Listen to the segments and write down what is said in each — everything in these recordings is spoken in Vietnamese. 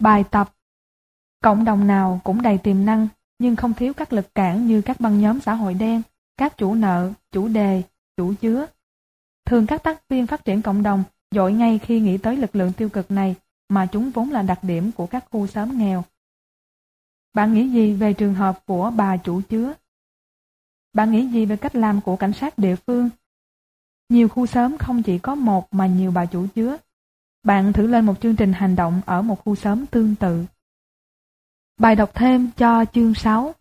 Bài tập. Cộng đồng nào cũng đầy tiềm năng, nhưng không thiếu các lực cản như các băng nhóm xã hội đen, các chủ nợ, chủ đề, chủ chứa. Thường các tác viên phát triển cộng đồng dội ngay khi nghĩ tới lực lượng tiêu cực này, mà chúng vốn là đặc điểm của các khu xóm nghèo. Bạn nghĩ gì về trường hợp của bà chủ chứa? Bạn nghĩ gì về cách làm của cảnh sát địa phương? Nhiều khu xóm không chỉ có một mà nhiều bà chủ chứa. Bạn thử lên một chương trình hành động ở một khu xóm tương tự. Bài đọc thêm cho chương 6.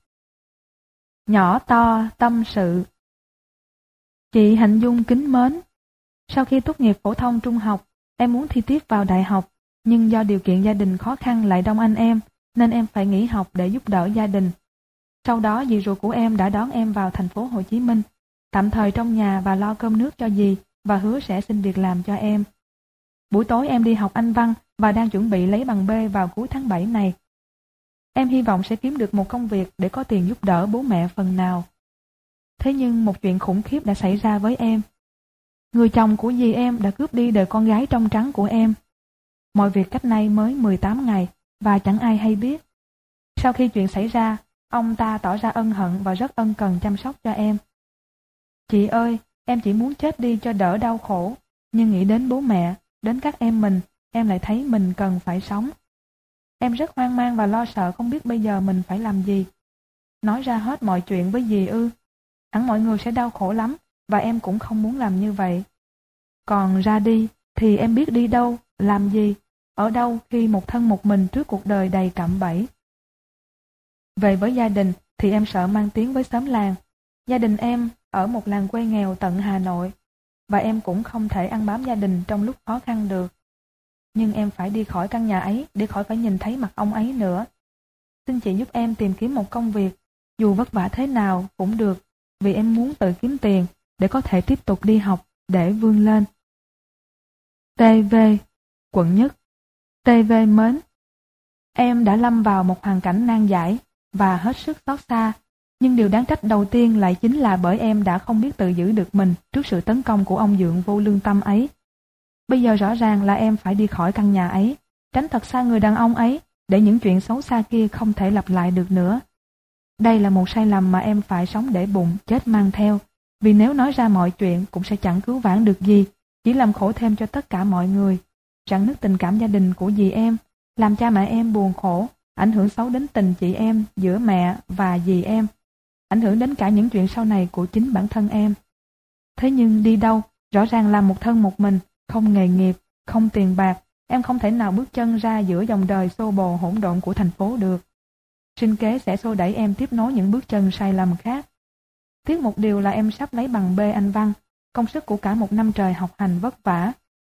Nhỏ to tâm sự. Chị Hạnh Dung kính mến, sau khi tốt nghiệp phổ thông trung học, em muốn thi tiếp vào đại học, nhưng do điều kiện gia đình khó khăn lại đông anh em, nên em phải nghỉ học để giúp đỡ gia đình. Sau đó dì ruột của em đã đón em vào thành phố Hồ Chí Minh, tạm thời trong nhà và lo cơm nước cho dì và hứa sẽ xin việc làm cho em. Buổi tối em đi học Anh văn và đang chuẩn bị lấy bằng B vào cuối tháng 7 này. Em hy vọng sẽ kiếm được một công việc để có tiền giúp đỡ bố mẹ phần nào. Thế nhưng một chuyện khủng khiếp đã xảy ra với em. Người chồng của dì em đã cướp đi đời con gái trong trắng của em. Mọi việc cách nay mới 18 ngày và chẳng ai hay biết. Sau khi chuyện xảy ra, ông ta tỏ ra ân hận và rất ân cần chăm sóc cho em. Chị ơi, em chỉ muốn chết đi cho đỡ đau khổ, nhưng nghĩ đến bố mẹ, đến các em mình, em lại thấy mình cần phải sống. Em rất hoang mang và lo sợ không biết bây giờ mình phải làm gì. Nói ra hết mọi chuyện với dì ư? Hẳn mọi người sẽ đau khổ lắm và em cũng không muốn làm như vậy. Còn ra đi thì em biết đi đâu, làm gì, ở đâu khi một thân một mình trước cuộc đời đầy cạm bẫy. Về với gia đình thì em sợ mang tiếng với xóm làng. Gia đình em ở một làng quê nghèo tận Hà Nội và em cũng không thể ăn bám gia đình trong lúc khó khăn được. Nhưng em phải đi khỏi căn nhà ấy để khỏi phải nhìn thấy mặt ông ấy nữa. Xin chị giúp em tìm kiếm một công việc, dù vất vả thế nào cũng được, vì em muốn tự kiếm tiền để có thể tiếp tục đi học để vươn lên. TV, quận Nhất. TV mến, em đã lâm vào một hoàn cảnh nan giải và hết sức xót xa, nhưng điều đáng trách đầu tiên lại chính là bởi em đã không biết tự giữ được mình trước sự tấn công của ông dượng vô lương tâm ấy. Bây giờ rõ ràng là em phải đi khỏi căn nhà ấy, tránh thật xa người đàn ông ấy, để những chuyện xấu xa kia không thể lặp lại được nữa. Đây là một sai lầm mà em phải sống để bụng, chết mang theo, vì nếu nói ra mọi chuyện cũng sẽ chẳng cứu vãn được gì, chỉ làm khổ thêm cho tất cả mọi người, rạn nứt tình cảm gia đình của dì em, làm cha mẹ em buồn khổ, ảnh hưởng xấu đến tình chị em giữa mẹ và dì em, ảnh hưởng đến cả những chuyện sau này của chính bản thân em. Thế nhưng đi đâu, rõ ràng là một thân một mình, không nghề nghiệp, không tiền bạc, em không thể nào bước chân ra giữa dòng đời xô bồ hỗn độn của thành phố được. Sinh kế sẽ xô đẩy em tiếp nối những bước chân sai lầm khác. Tiếc một điều là em sắp lấy bằng B Anh văn, công sức của cả một năm trời học hành vất vả.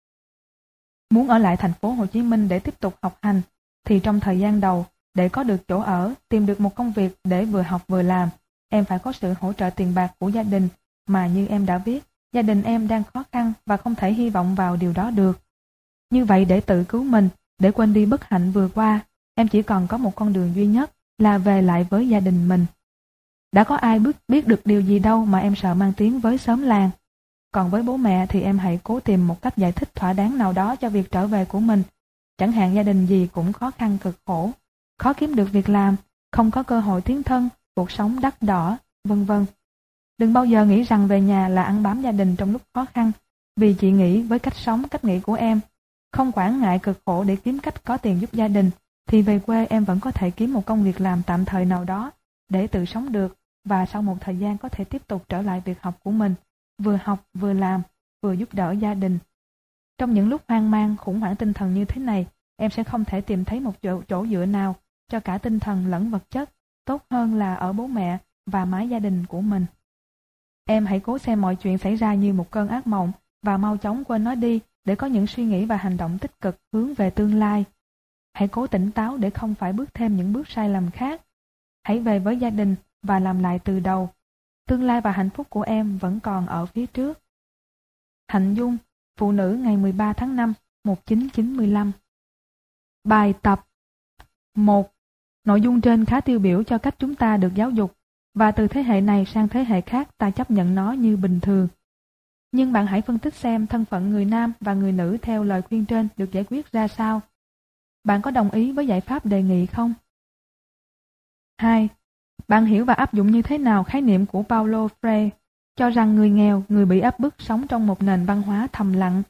Muốn ở lại thành phố Hồ Chí Minh để tiếp tục học hành, thì trong thời gian đầu, để có được chỗ ở, tìm được một công việc để vừa học vừa làm, em phải có sự hỗ trợ tiền bạc của gia đình, mà như em đã biết, gia đình em đang khó khăn và không thể hy vọng vào điều đó được. Như vậy để tự cứu mình, để quên đi bất hạnh vừa qua, em chỉ còn có một con đường duy nhất là về lại với gia đình mình. Đã có ai biết được điều gì đâu mà em sợ mang tiếng với xóm làng. Còn với bố mẹ thì em hãy cố tìm một cách giải thích thỏa đáng nào đó cho việc trở về của mình. Chẳng hạn gia đình gì cũng khó khăn cực khổ, khó kiếm được việc làm, không có cơ hội tiến thân, cuộc sống đắt đỏ, vân vân. Đừng bao giờ nghĩ rằng về nhà là ăn bám gia đình trong lúc khó khăn, vì chị nghĩ với cách sống, cách nghĩ của em, không quản ngại cực khổ để kiếm cách có tiền giúp gia đình, thì về quê em vẫn có thể kiếm một công việc làm tạm thời nào đó để tự sống được, và sau một thời gian có thể tiếp tục trở lại việc học của mình, vừa học vừa làm, vừa giúp đỡ gia đình. Trong những lúc hoang mang, khủng hoảng tinh thần như thế này, em sẽ không thể tìm thấy một chỗ dựa nào cho cả tinh thần lẫn vật chất, tốt hơn là ở bố mẹ và mái gia đình của mình. Em hãy cố xem mọi chuyện xảy ra như một cơn ác mộng và mau chóng quên nó đi để có những suy nghĩ và hành động tích cực hướng về tương lai. Hãy cố tỉnh táo để không phải bước thêm những bước sai lầm khác. Hãy về với gia đình và làm lại từ đầu. Tương lai và hạnh phúc của em vẫn còn ở phía trước. Hạnh Dung, phụ nữ ngày 13 tháng 5, 1995. Bài tập 1. Nội dung trên khá tiêu biểu cho cách chúng ta được giáo dục, và từ thế hệ này sang thế hệ khác ta chấp nhận nó như bình thường. Nhưng bạn hãy phân tích xem thân phận người nam và người nữ theo lời khuyên trên được giải quyết ra sao. Bạn có đồng ý với giải pháp đề nghị không? 2. Bạn hiểu và áp dụng như thế nào khái niệm của Paulo Freire cho rằng người nghèo, người bị áp bức sống trong một nền văn hóa thầm lặng?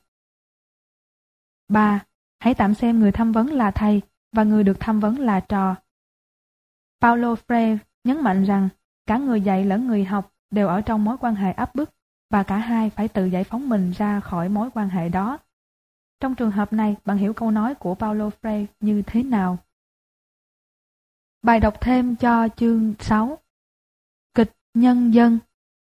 3. Hãy tạm xem người tham vấn là thầy và người được tham vấn là trò. Paulo Freire nhấn mạnh rằng cả người dạy lẫn người học đều ở trong mối quan hệ áp bức và cả hai phải tự giải phóng mình ra khỏi mối quan hệ đó. Trong trường hợp này, bạn hiểu câu nói của Paulo Freire như thế nào? Bài đọc thêm cho chương 6. Kịch nhân dân.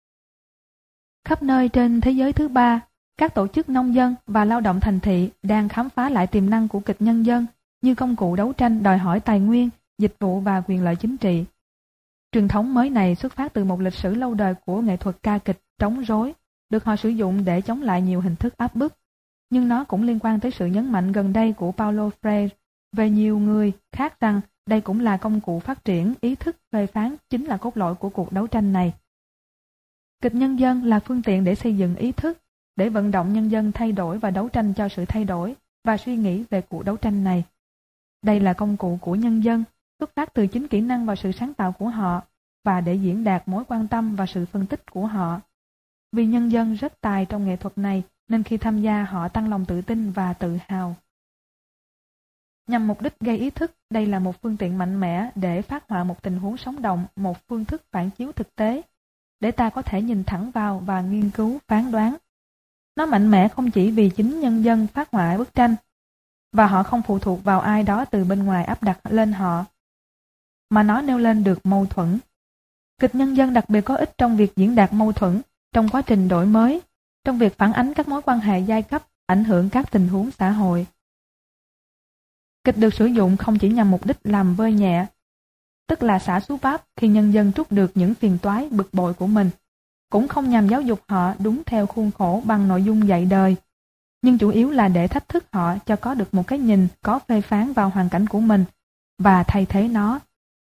Khắp nơi trên thế giới thứ ba, các tổ chức nông dân và lao động thành thị đang khám phá lại tiềm năng của kịch nhân dân như công cụ đấu tranh đòi hỏi tài nguyên, dịch vụ và quyền lợi chính trị. Truyền thống mới này xuất phát từ một lịch sử lâu đời của nghệ thuật ca kịch trống rối, được họ sử dụng để chống lại nhiều hình thức áp bức. Nhưng nó cũng liên quan tới sự nhấn mạnh gần đây của Paulo Freire về nhiều người khác rằng đây cũng là công cụ phát triển ý thức phê phán chính là cốt lõi của cuộc đấu tranh này. Kịch nhân dân là phương tiện để xây dựng ý thức, để vận động nhân dân thay đổi và đấu tranh cho sự thay đổi và suy nghĩ về cuộc đấu tranh này. Đây là công cụ của nhân dân, xuất phát từ chính kỹ năng và sự sáng tạo của họ và để diễn đạt mối quan tâm và sự phân tích của họ. Vì nhân dân rất tài trong nghệ thuật này nên khi tham gia họ tăng lòng tự tin và tự hào. Nhằm mục đích gây ý thức, đây là một phương tiện mạnh mẽ để phát họa một tình huống sống động, một phương thức phản chiếu thực tế, để ta có thể nhìn thẳng vào và nghiên cứu phán đoán. Nó mạnh mẽ không chỉ vì chính nhân dân phát họa bức tranh, và họ không phụ thuộc vào ai đó từ bên ngoài áp đặt lên họ, mà nó nêu lên được mâu thuẫn. Kịch nhân dân đặc biệt có ích trong việc diễn đạt mâu thuẫn, trong quá trình đổi mới, trong việc phản ánh các mối quan hệ giai cấp, ảnh hưởng các tình huống xã hội. Kịch được sử dụng không chỉ nhằm mục đích làm vơi nhẹ, tức là xả xú váp khi nhân dân trút được những phiền toái bực bội của mình, cũng không nhằm giáo dục họ đúng theo khuôn khổ bằng nội dung dạy đời, nhưng chủ yếu là để thách thức họ cho có được một cái nhìn có phê phán vào hoàn cảnh của mình và thay thế nó.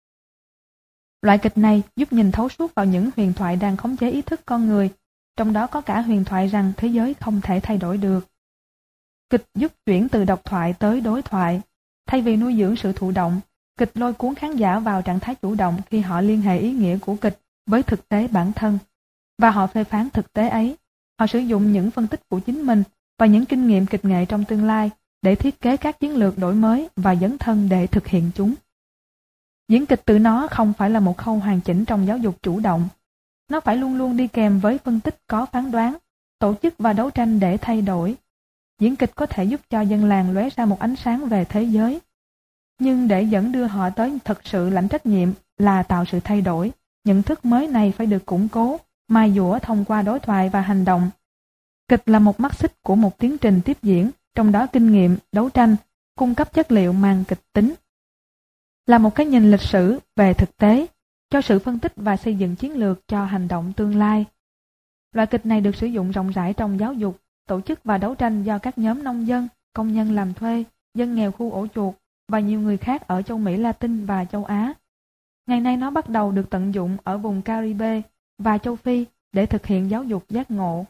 Loại kịch này giúp nhìn thấu suốt vào những huyền thoại đang khống chế ý thức con người, trong đó có cả huyền thoại rằng thế giới không thể thay đổi được. Kịch giúp chuyển từ độc thoại tới đối thoại. Thay vì nuôi dưỡng sự thụ động, kịch lôi cuốn khán giả vào trạng thái chủ động khi họ liên hệ ý nghĩa của kịch với thực tế bản thân, và họ phê phán thực tế ấy. Họ sử dụng những phân tích của chính mình và những kinh nghiệm kịch nghệ trong tương lai để thiết kế các chiến lược đổi mới và dấn thân để thực hiện chúng. Diễn kịch tự nó không phải là một khâu hoàn chỉnh trong giáo dục chủ động. Nó phải luôn luôn đi kèm với phân tích có phán đoán, tổ chức và đấu tranh để thay đổi. Diễn kịch có thể giúp cho dân làng lóe ra một ánh sáng về thế giới. Nhưng để dẫn đưa họ tới thực sự lãnh trách nhiệm là tạo sự thay đổi, nhận thức mới này phải được củng cố, mài dũa thông qua đối thoại và hành động. Kịch là một mắt xích của một tiến trình tiếp diễn, trong đó kinh nghiệm, đấu tranh, cung cấp chất liệu mang kịch tính. Là một cái nhìn lịch sử về thực tế, cho sự phân tích và xây dựng chiến lược cho hành động tương lai. Loại kịch này được sử dụng rộng rãi trong giáo dục, tổ chức và đấu tranh do các nhóm nông dân, công nhân làm thuê, dân nghèo khu ổ chuột và nhiều người khác ở châu Mỹ Latin và châu Á. Ngày nay nó bắt đầu được tận dụng ở vùng Caribe và châu Phi để thực hiện giáo dục giác ngộ.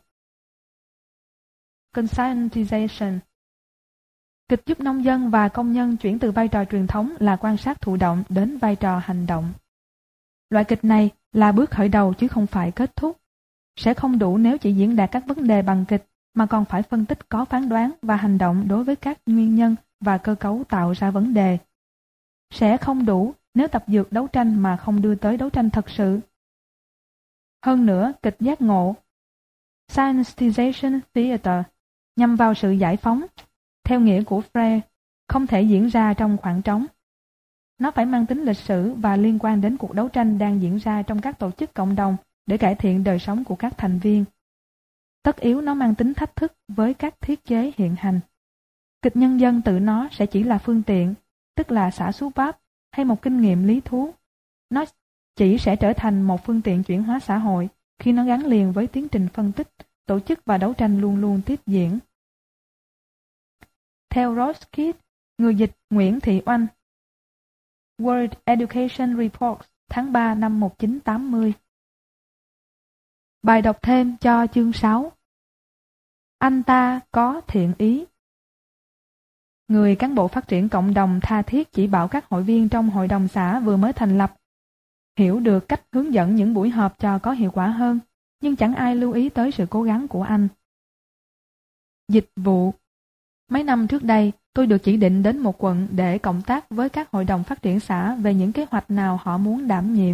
Conscientization. Kịch giúp nông dân và công nhân chuyển từ vai trò truyền thống là quan sát thụ động đến vai trò hành động. Loại kịch này là bước khởi đầu chứ không phải kết thúc. Sẽ không đủ nếu chỉ diễn đạt các vấn đề bằng kịch, mà còn phải phân tích có phán đoán và hành động đối với các nguyên nhân và cơ cấu tạo ra vấn đề. Sẽ không đủ nếu tập dượt đấu tranh mà không đưa tới đấu tranh thật sự. Hơn nữa, kịch giác ngộ, Scientization Theater, nhằm vào sự giải phóng, theo nghĩa của Freire, không thể diễn ra trong khoảng trống. Nó phải mang tính lịch sử và liên quan đến cuộc đấu tranh đang diễn ra trong các tổ chức cộng đồng để cải thiện đời sống của các thành viên. Tất yếu nó mang tính thách thức với các thiết chế hiện hành. Kịch nhân dân tự nó sẽ chỉ là phương tiện, tức là xả xú váp hay một kinh nghiệm lý thú. Nó chỉ sẽ trở thành một phương tiện chuyển hóa xã hội khi nó gắn liền với tiến trình phân tích, tổ chức và đấu tranh luôn luôn tiếp diễn. Theo Roskid, người dịch Nguyễn Thị Oanh, World Education Report tháng 3 năm 1980. Bài đọc thêm cho chương 6. Anh ta có thiện ý. Người cán bộ phát triển cộng đồng tha thiết chỉ bảo các hội viên trong hội đồng xã vừa mới thành lập hiểu được cách hướng dẫn những buổi họp cho có hiệu quả hơn, nhưng chẳng ai lưu ý tới sự cố gắng của anh. Dịch vụ. Mấy năm trước đây, tôi được chỉ định đến một quận để cộng tác với các hội đồng phát triển xã về những kế hoạch nào họ muốn đảm nhiệm.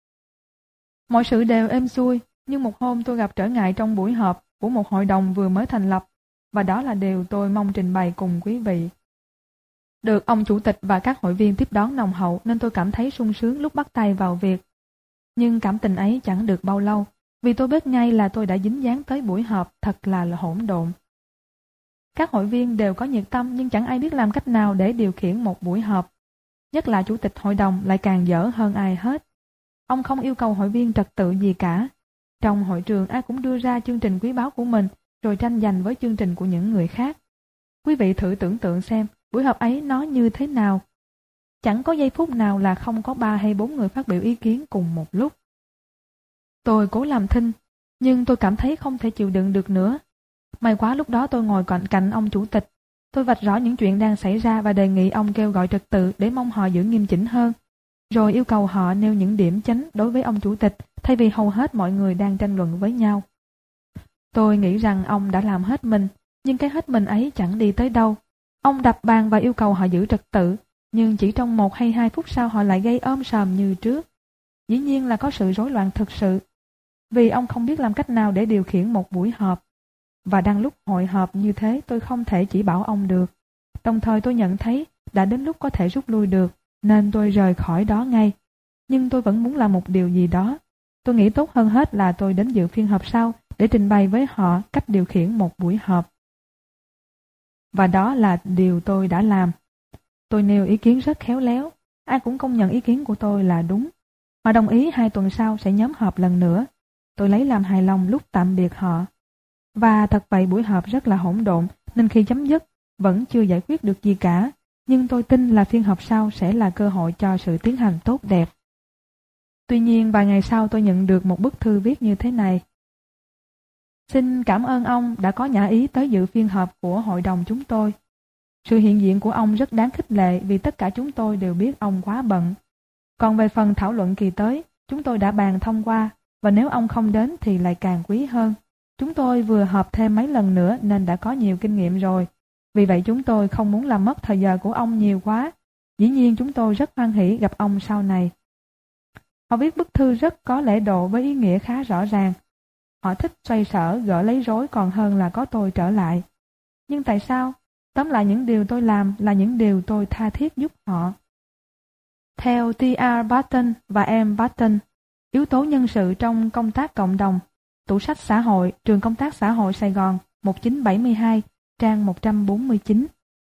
Mọi sự đều êm xuôi, nhưng một hôm tôi gặp trở ngại trong buổi họp của một hội đồng vừa mới thành lập, và đó là điều tôi mong trình bày cùng quý vị. Được ông chủ tịch và các hội viên tiếp đón nồng hậu nên tôi cảm thấy sung sướng lúc bắt tay vào việc. Nhưng cảm tình ấy chẳng được bao lâu, vì tôi biết ngay là tôi đã dính dáng tới buổi họp thật là hỗn độn. Các hội viên đều có nhiệt tâm nhưng chẳng ai biết làm cách nào để điều khiển một buổi họp. Nhất là chủ tịch hội đồng lại càng dở hơn ai hết. Ông không yêu cầu hội viên trật tự gì cả. Trong hội trường ai cũng đưa ra chương trình quý báu của mình rồi tranh giành với chương trình của những người khác. Quý vị thử tưởng tượng xem buổi họp ấy nó như thế nào. Chẳng có giây phút nào là không có 3 hay 4 người phát biểu ý kiến cùng một lúc. Tôi cố làm thinh, nhưng tôi cảm thấy không thể chịu đựng được nữa. May quá lúc đó tôi ngồi cạnh ông chủ tịch. Tôi vạch rõ những chuyện đang xảy ra và đề nghị ông kêu gọi trật tự để mong họ giữ nghiêm chỉnh hơn. Rồi yêu cầu họ nêu những điểm chánh đối với ông chủ tịch thay vì hầu hết mọi người đang tranh luận với nhau. Tôi nghĩ rằng ông đã làm hết mình, nhưng cái hết mình ấy chẳng đi tới đâu. Ông đập bàn và yêu cầu họ giữ trật tự, nhưng chỉ trong 1 hay 2 phút sau họ lại gây sòm như trước. Dĩ nhiên là có sự rối loạn thực sự, vì ông không biết làm cách nào để điều khiển một buổi họp. Và đang lúc hội họp như thế tôi không thể chỉ bảo ông được. Đồng thời tôi nhận thấy đã đến lúc có thể rút lui được, nên tôi rời khỏi đó ngay. Nhưng tôi vẫn muốn làm một điều gì đó. Tôi nghĩ tốt hơn hết là tôi đến dự phiên họp sau để trình bày với họ cách điều khiển một buổi họp. Và đó là điều tôi đã làm. Tôi nêu ý kiến rất khéo léo, ai cũng công nhận ý kiến của tôi là đúng. Họ đồng ý 2 tuần sau sẽ nhóm họp lần nữa. Tôi lấy làm hài lòng lúc tạm biệt họ. Và thật vậy buổi họp rất là hỗn độn, nên khi chấm dứt, vẫn chưa giải quyết được gì cả. Nhưng tôi tin là phiên họp sau sẽ là cơ hội cho sự tiến hành tốt đẹp. Tuy nhiên vài ngày sau tôi nhận được một bức thư viết như thế này. Xin cảm ơn ông đã có nhã ý tới dự phiên họp của hội đồng chúng tôi. Sự hiện diện của ông rất đáng khích lệ vì tất cả chúng tôi đều biết ông quá bận. Còn về phần thảo luận kỳ tới, chúng tôi đã bàn thông qua, và nếu ông không đến thì lại càng quý hơn. Chúng tôi vừa họp thêm mấy lần nữa nên đã có nhiều kinh nghiệm rồi. Vì vậy chúng tôi không muốn làm mất thời giờ của ông nhiều quá. Dĩ nhiên chúng tôi rất hoan hỉ gặp ông sau này. Họ viết bức thư rất có lễ độ với ý nghĩa khá rõ ràng. Họ thích xoay sở gỡ lấy rối còn hơn là có tôi trở lại. Nhưng tại sao? Tóm lại những điều tôi làm là những điều tôi tha thiết giúp họ. Theo T.R. Barton và M. Barton, yếu tố nhân sự trong công tác cộng đồng, tủ sách xã hội, trường công tác xã hội Sài Gòn, 1972, trang 149.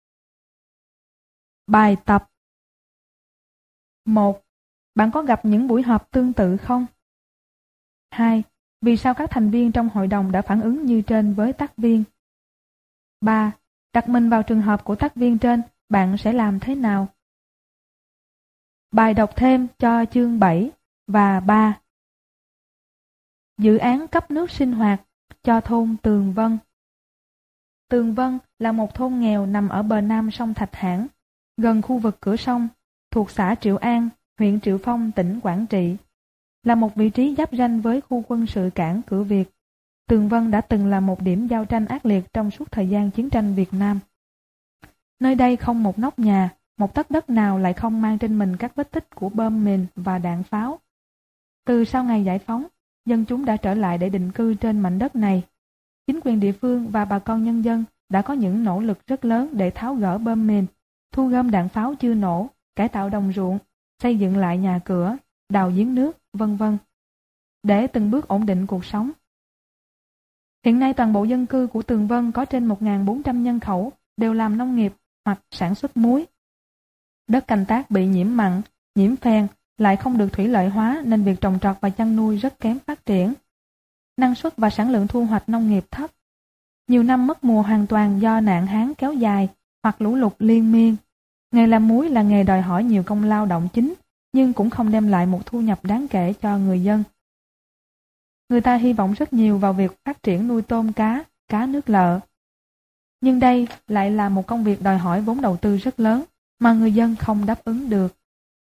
Bài tập 1. Bạn có gặp những buổi họp tương tự không? 2. Vì sao các thành viên trong hội đồng đã phản ứng như trên với tác viên? 3. Đặt mình vào trường hợp của tác viên trên, bạn sẽ làm thế nào? Bài đọc thêm cho chương 7 và 3. Dự án cấp nước sinh hoạt cho thôn Tường Vân. Tường Vân là một thôn nghèo nằm ở bờ nam sông Thạch Hãn, gần khu vực cửa sông, thuộc xã Triệu An, huyện Triệu Phong, tỉnh Quảng Trị. Là một vị trí giáp ranh với khu quân sự cảng Cửa Việt. Tường Vân đã từng là một điểm giao tranh ác liệt trong suốt thời gian chiến tranh Việt Nam. Nơi đây không một nóc nhà, một tấc đất nào lại không mang trên mình các vết tích của bom mìn và đạn pháo. Từ sau ngày giải phóng, dân chúng đã trở lại để định cư trên mảnh đất này. Chính quyền địa phương và bà con nhân dân đã có những nỗ lực rất lớn để tháo gỡ bom mìn, thu gom đạn pháo chưa nổ, cải tạo đồng ruộng, xây dựng lại nhà cửa, đào giếng nước, vân vân, để từng bước ổn định cuộc sống. Hiện nay toàn bộ dân cư của Tường Vân có trên 1.400 nhân khẩu đều làm nông nghiệp hoặc sản xuất muối. Đất canh tác bị nhiễm mặn, nhiễm phèn, lại không được thủy lợi hóa nên việc trồng trọt và chăn nuôi rất kém phát triển. Năng suất và sản lượng thu hoạch nông nghiệp thấp. Nhiều năm mất mùa hoàn toàn do nạn hán kéo dài hoặc lũ lụt liên miên. Nghề làm muối là nghề đòi hỏi nhiều công lao động chính, nhưng cũng không đem lại một thu nhập đáng kể cho người dân. Người ta hy vọng rất nhiều vào việc phát triển nuôi tôm cá, cá nước lợ. Nhưng đây lại là một công việc đòi hỏi vốn đầu tư rất lớn mà người dân không đáp ứng được.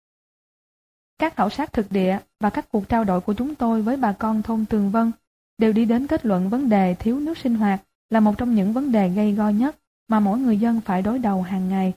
Các khảo sát thực địa và các cuộc trao đổi của chúng tôi với bà con thôn Tường Vân đều đi đến kết luận vấn đề thiếu nước sinh hoạt là một trong những vấn đề gây go nhất mà mỗi người dân phải đối đầu hàng ngày.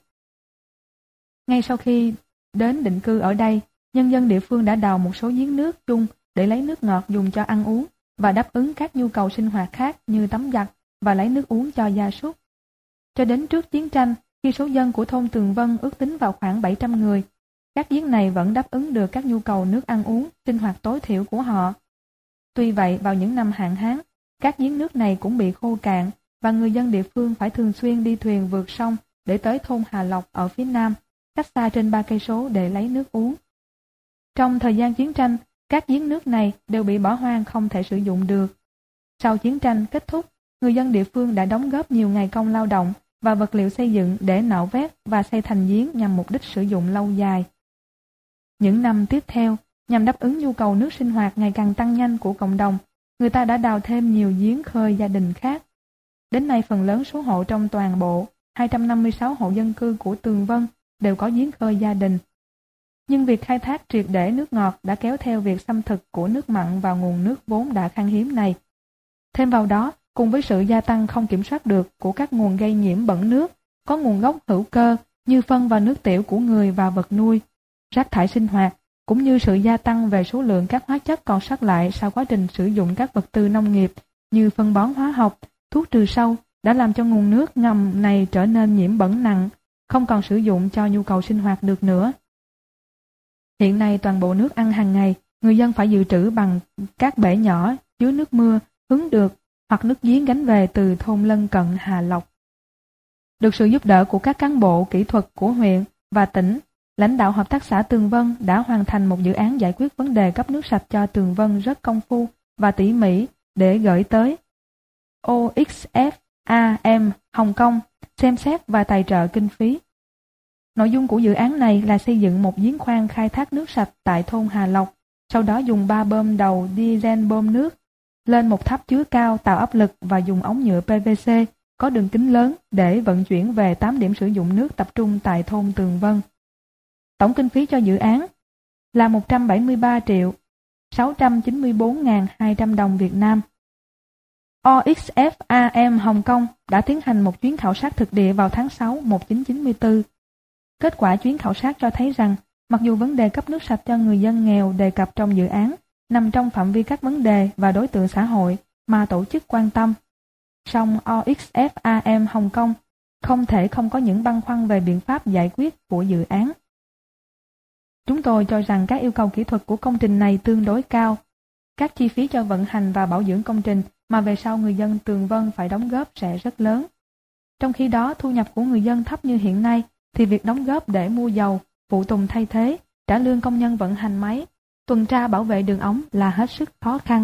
Ngay sau khi đến định cư ở đây, nhân dân địa phương đã đào một số giếng nước chung để lấy nước ngọt dùng cho ăn uống và đáp ứng các nhu cầu sinh hoạt khác như tắm giặt và lấy nước uống cho gia súc. Cho đến trước chiến tranh, khi số dân của thôn Tường Vân ước tính vào khoảng 700 người, các giếng này vẫn đáp ứng được các nhu cầu nước ăn uống, sinh hoạt tối thiểu của họ. Tuy vậy, vào những năm hạn hán, các giếng nước này cũng bị khô cạn và người dân địa phương phải thường xuyên đi thuyền vượt sông để tới thôn Hà Lộc ở phía nam, cách xa trên 3 cây số để lấy nước uống. Trong thời gian chiến tranh, các giếng nước này đều bị bỏ hoang không thể sử dụng được. Sau chiến tranh kết thúc, người dân địa phương đã đóng góp nhiều ngày công lao động và vật liệu xây dựng để nạo vét và xây thành giếng nhằm mục đích sử dụng lâu dài. Những năm tiếp theo, nhằm đáp ứng nhu cầu nước sinh hoạt ngày càng tăng nhanh của cộng đồng, người ta đã đào thêm nhiều giếng khơi gia đình khác. Đến nay phần lớn số hộ trong toàn bộ 256 hộ dân cư của Tường Vân đều có giếng khơi gia đình. Nhưng việc khai thác triệt để nước ngọt đã kéo theo việc xâm thực của nước mặn vào nguồn nước vốn đã khan hiếm này. Thêm vào đó, cùng với sự gia tăng không kiểm soát được của các nguồn gây nhiễm bẩn nước, có nguồn gốc hữu cơ như phân và nước tiểu của người và vật nuôi, rác thải sinh hoạt, cũng như sự gia tăng về số lượng các hóa chất còn sót lại sau quá trình sử dụng các vật tư nông nghiệp như phân bón hóa học, thuốc trừ sâu đã làm cho nguồn nước ngầm này trở nên nhiễm bẩn nặng, không còn sử dụng cho nhu cầu sinh hoạt được nữa. Hiện nay toàn bộ nước ăn hàng ngày, người dân phải dự trữ bằng các bể nhỏ chứa nước mưa, hứng được hoặc nước giếng gánh về từ thôn lân cận Hà Lộc. Được sự giúp đỡ của các cán bộ kỹ thuật của huyện và tỉnh, lãnh đạo hợp tác xã Tường Vân đã hoàn thành một dự án giải quyết vấn đề cấp nước sạch cho Tường Vân rất công phu và tỉ mỉ để gửi tới OXFAM Hồng Kông xem xét và tài trợ kinh phí. Nội dung của dự án này là xây dựng một giếng khoan khai thác nước sạch tại thôn Hà Lộc, sau đó dùng 3 bơm đầu diesel bơm nước lên một tháp chứa cao tạo áp lực và dùng ống nhựa PVC có đường kính lớn để vận chuyển về 8 điểm sử dụng nước tập trung tại thôn Tường Vân. Tổng kinh phí cho dự án là 173 triệu 694.200 đồng Việt Nam. OXFAM Hồng Kông đã tiến hành một chuyến khảo sát thực địa vào tháng 6 1994. Kết quả chuyến khảo sát cho thấy rằng, mặc dù vấn đề cấp nước sạch cho người dân nghèo đề cập trong dự án nằm trong phạm vi các vấn đề và đối tượng xã hội mà tổ chức quan tâm, song OXFAM Hồng Kông không thể không có những băn khoăn về biện pháp giải quyết của dự án. Chúng tôi cho rằng các yêu cầu kỹ thuật của công trình này tương đối cao. Các chi phí cho vận hành và bảo dưỡng công trình mà về sau người dân Tường Vân phải đóng góp sẽ rất lớn. Trong khi đó, thu nhập của người dân thấp như hiện nay, thì việc đóng góp để mua dầu, phụ tùng thay thế, trả lương công nhân vận hành máy, tuần tra bảo vệ đường ống là hết sức khó khăn.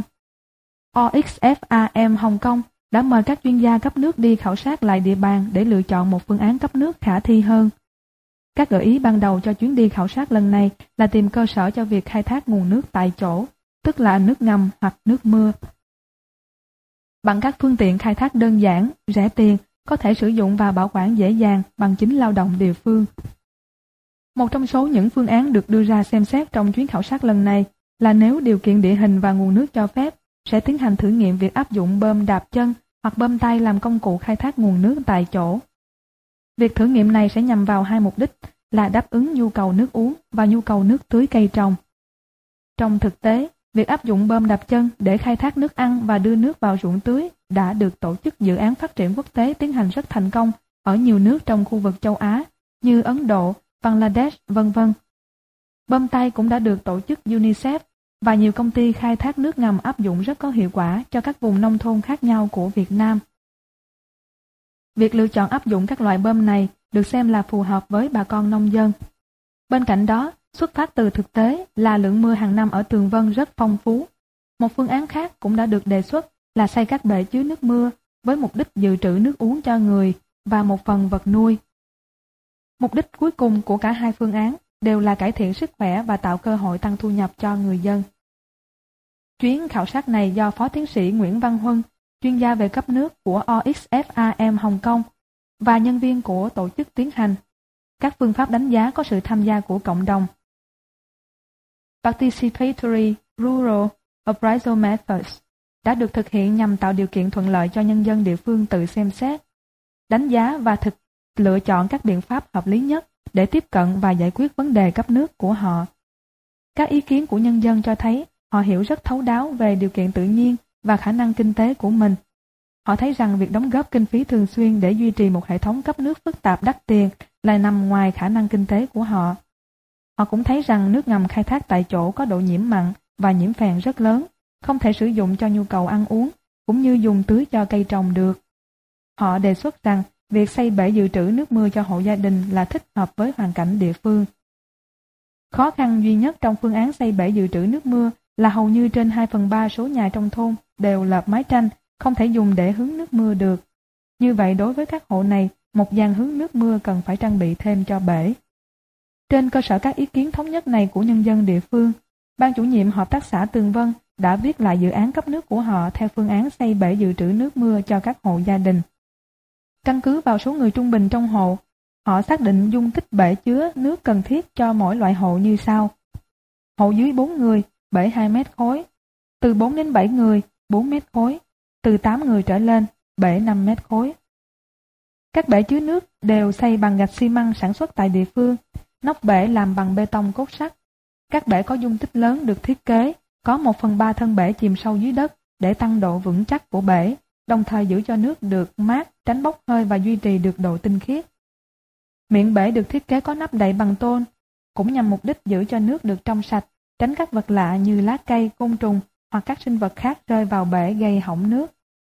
OXFAM Hồng Kông đã mời các chuyên gia cấp nước đi khảo sát lại địa bàn để lựa chọn một phương án cấp nước khả thi hơn. Các gợi ý ban đầu cho chuyến đi khảo sát lần này là tìm cơ sở cho việc khai thác nguồn nước tại chỗ, tức là nước ngầm hoặc nước mưa. Bằng các phương tiện khai thác đơn giản, rẻ tiền, có thể sử dụng và bảo quản dễ dàng bằng chính lao động địa phương. Một trong số những phương án được đưa ra xem xét trong chuyến khảo sát lần này là nếu điều kiện địa hình và nguồn nước cho phép, sẽ tiến hành thử nghiệm việc áp dụng bơm đạp chân hoặc bơm tay làm công cụ khai thác nguồn nước tại chỗ. Việc thử nghiệm này sẽ nhằm vào hai mục đích là đáp ứng nhu cầu nước uống và nhu cầu nước tưới cây trồng. Trong thực tế, việc áp dụng bơm đạp chân để khai thác nước ăn và đưa nước vào ruộng tưới đã được Tổ chức Dự án Phát triển Quốc tế tiến hành rất thành công ở nhiều nước trong khu vực châu Á như Ấn Độ, Bangladesh, v.v. Bơm tay cũng đã được tổ chức UNICEF và nhiều công ty khai thác nước ngầm áp dụng rất có hiệu quả cho các vùng nông thôn khác nhau của Việt Nam. Việc lựa chọn áp dụng các loại bơm này được xem là phù hợp với bà con nông dân. Bên cạnh đó, xuất phát từ thực tế là lượng mưa hàng năm ở Tường Vân rất phong phú. Một phương án khác cũng đã được đề xuất là xây các bể chứa nước mưa với mục đích dự trữ nước uống cho người và một phần vật nuôi. Mục đích cuối cùng của cả hai phương án đều là cải thiện sức khỏe và tạo cơ hội tăng thu nhập cho người dân. Chuyến khảo sát này do Phó Tiến sĩ Nguyễn Văn Huân, chuyên gia về cấp nước của OXFAM Hồng Kông và nhân viên của tổ chức tiến hành. Các phương pháp đánh giá có sự tham gia của cộng đồng. Participatory Rural Appraisal Methods đã được thực hiện nhằm tạo điều kiện thuận lợi cho nhân dân địa phương tự xem xét, đánh giá và lựa chọn các biện pháp hợp lý nhất để tiếp cận và giải quyết vấn đề cấp nước của họ. Các ý kiến của nhân dân cho thấy họ hiểu rất thấu đáo về điều kiện tự nhiên và khả năng kinh tế của mình. Họ thấy rằng việc đóng góp kinh phí thường xuyên để duy trì một hệ thống cấp nước phức tạp đắt tiền là nằm ngoài khả năng kinh tế của họ. Họ cũng thấy rằng nước ngầm khai thác tại chỗ có độ nhiễm mặn và nhiễm phèn rất lớn, không thể sử dụng cho nhu cầu ăn uống, cũng như dùng tưới cho cây trồng được. Họ đề xuất rằng việc xây bể dự trữ nước mưa cho hộ gia đình là thích hợp với hoàn cảnh địa phương. Khó khăn duy nhất trong phương án xây bể dự trữ nước mưa là hầu như trên 2/3 số nhà trong thôn đều lợp mái tranh, không thể dùng để hứng nước mưa được. Như vậy đối với các hộ này, một giàn hứng nước mưa cần phải trang bị thêm cho bể. Trên cơ sở các ý kiến thống nhất này của nhân dân địa phương, Ban chủ nhiệm Hợp tác xã Tường Vân đã viết lại dự án cấp nước của họ theo phương án xây bể dự trữ nước mưa cho các hộ gia đình. Căn cứ vào số người trung bình trong hộ, họ xác định dung tích bể chứa nước cần thiết cho mỗi loại hộ như sau. Hộ dưới 4 người, bể 2 mét khối. Từ 4 đến 7 người, 4 mét khối. Từ 8 người trở lên, bể 5 mét khối. Các bể chứa nước đều xây bằng gạch xi măng sản xuất tại địa phương, nóc bể làm bằng bê tông cốt sắt. Các bể có dung tích lớn được thiết kế, có 1/3 thân bể chìm sâu dưới đất để tăng độ vững chắc của bể, đồng thời giữ cho nước được mát, tránh bốc hơi và duy trì được độ tinh khiết. Miệng bể được thiết kế có nắp đậy bằng tôn, cũng nhằm mục đích giữ cho nước được trong sạch, tránh các vật lạ như lá cây, côn trùng hoặc các sinh vật khác rơi vào bể gây hỏng nước.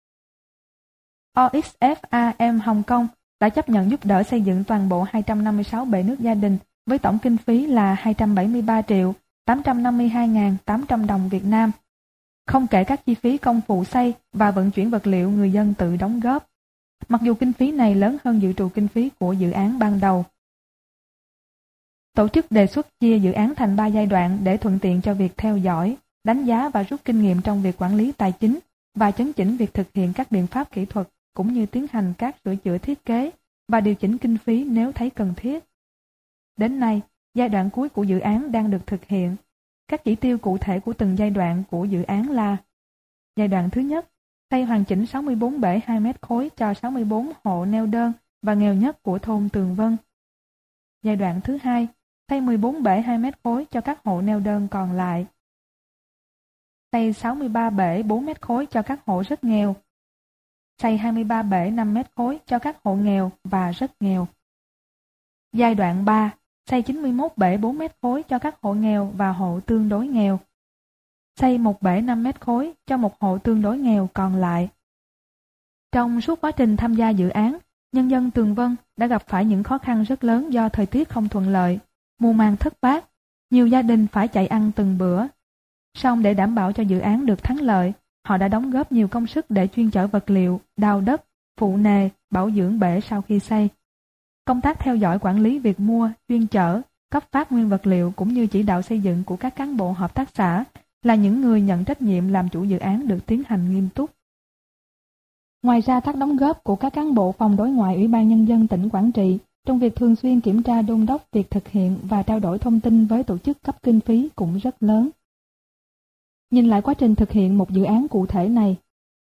OXFAM Hồng Kông đã chấp nhận giúp đỡ xây dựng toàn bộ 256 bể nước gia đình với tổng kinh phí là 273.852.800 đồng Việt Nam, không kể các chi phí công phụ xây và vận chuyển vật liệu người dân tự đóng góp. Mặc dù kinh phí này lớn hơn dự trù kinh phí của dự án ban đầu. Tổ chức đề xuất chia dự án thành 3 giai đoạn để thuận tiện cho việc theo dõi, đánh giá và rút kinh nghiệm trong việc quản lý tài chính và chấn chỉnh việc thực hiện các biện pháp kỹ thuật cũng như tiến hành các sửa chữa thiết kế và điều chỉnh kinh phí nếu thấy cần thiết. Đến nay, giai đoạn cuối của dự án đang được thực hiện. Các chỉ tiêu cụ thể của từng giai đoạn của dự án là: giai đoạn thứ nhất, xây hoàn chỉnh 64 bể 2 mét khối cho 64 hộ neo đơn và nghèo nhất của thôn Tường Vân. Giai đoạn thứ hai, xây 14 bể 2 mét khối cho các hộ neo đơn còn lại. Xây 63 bể 4 mét khối cho các hộ rất nghèo. Xây 23 bể 5 mét khối cho các hộ nghèo và rất nghèo. Giai đoạn 3, xây 91 bể 4 mét khối cho các hộ nghèo và hộ tương đối nghèo. Xây một bể 5 mét khối cho một hộ tương đối nghèo còn lại. Trong suốt quá trình tham gia dự án, nhân dân Tường Vân đã gặp phải những khó khăn rất lớn do thời tiết không thuận lợi, mùa màng thất bát, nhiều gia đình phải chạy ăn từng bữa. Song để đảm bảo cho dự án được thắng lợi, họ đã đóng góp nhiều công sức để chuyên chở vật liệu, đào đất, phụ nề, bảo dưỡng bể sau khi xây. Công tác theo dõi quản lý việc mua, chuyên chở, cấp phát nguyên vật liệu cũng như chỉ đạo xây dựng của các cán bộ hợp tác xã là những người nhận trách nhiệm làm chủ dự án được tiến hành nghiêm túc. Ngoài ra, các đóng góp của các cán bộ phòng đối ngoại Ủy ban Nhân dân tỉnh Quảng Trị trong việc thường xuyên kiểm tra đôn đốc việc thực hiện và trao đổi thông tin với tổ chức cấp kinh phí cũng rất lớn. Nhìn lại quá trình thực hiện một dự án cụ thể này,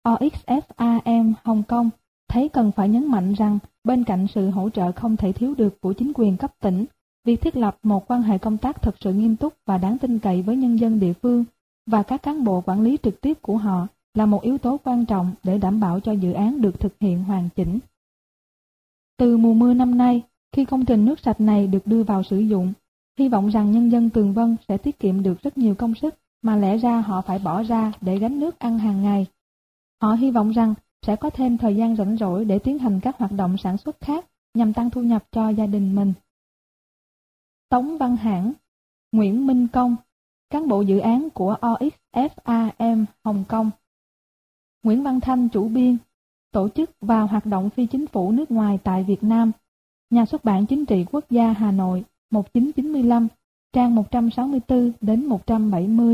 OXFAM Hồng Kông thấy cần phải nhấn mạnh rằng bên cạnh sự hỗ trợ không thể thiếu được của chính quyền cấp tỉnh, việc thiết lập một quan hệ công tác thật sự nghiêm túc và đáng tin cậy với nhân dân địa phương và các cán bộ quản lý trực tiếp của họ là một yếu tố quan trọng để đảm bảo cho dự án được thực hiện hoàn chỉnh. Từ mùa mưa năm nay, khi công trình nước sạch này được đưa vào sử dụng, hy vọng rằng nhân dân Tường Vân sẽ tiết kiệm được rất nhiều công sức mà lẽ ra họ phải bỏ ra để gánh nước ăn hàng ngày. Họ hy vọng rằng sẽ có thêm thời gian rảnh rỗi để tiến hành các hoạt động sản xuất khác nhằm tăng thu nhập cho gia đình mình. Tống Văn Hãn, Nguyễn Minh Công, cán bộ dự án của OXFAM Hồng Kông. Nguyễn Văn Thanh, chủ biên, tổ chức và hoạt động phi chính phủ nước ngoài tại Việt Nam. Nhà xuất bản Chính trị Quốc gia Hà Nội, 1995, trang 164 đến 170.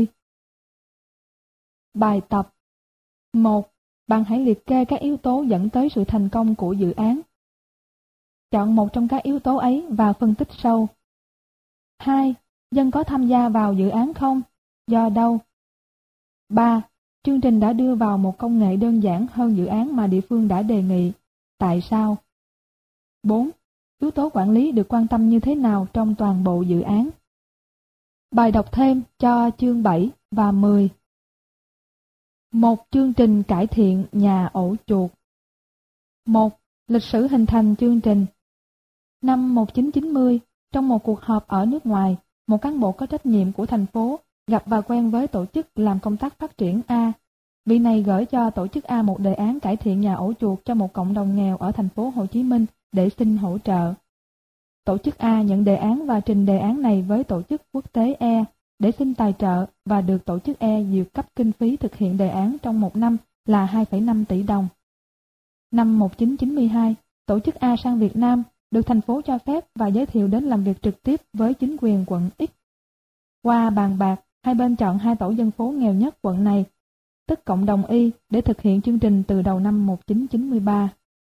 Bài tập 1. Bạn hãy liệt kê các yếu tố dẫn tới sự thành công của dự án. Chọn một trong các yếu tố ấy và phân tích sâu. 2. Dân có tham gia vào dự án không? Do đâu? 3. Chương trình đã đưa vào một công nghệ đơn giản hơn dự án mà địa phương đã đề nghị. Tại sao? 4. Yếu tố quản lý được quan tâm như thế nào trong toàn bộ dự án? Bài đọc thêm cho chương 7 và 10. Một chương trình cải thiện nhà ổ chuột. 1. Lịch sử hình thành chương trình. Năm 1990, trong một cuộc họp ở nước ngoài, một cán bộ có trách nhiệm của thành phố gặp và quen với tổ chức làm công tác phát triển A. Vị này gửi cho tổ chức A một đề án cải thiện nhà ổ chuột cho một cộng đồng nghèo ở thành phố Hồ Chí Minh để xin hỗ trợ. Tổ chức A nhận đề án và trình đề án này với tổ chức quốc tế E để xin tài trợ và được tổ chức E duyệt cấp kinh phí thực hiện đề án trong một năm là 2,5 tỷ đồng. Năm 1992, tổ chức A sang Việt Nam, được thành phố cho phép và giới thiệu đến làm việc trực tiếp với chính quyền quận X. Qua bàn bạc, hai bên chọn 2 tổ dân phố nghèo nhất quận này, tức cộng đồng Y, để thực hiện chương trình từ đầu năm 1993.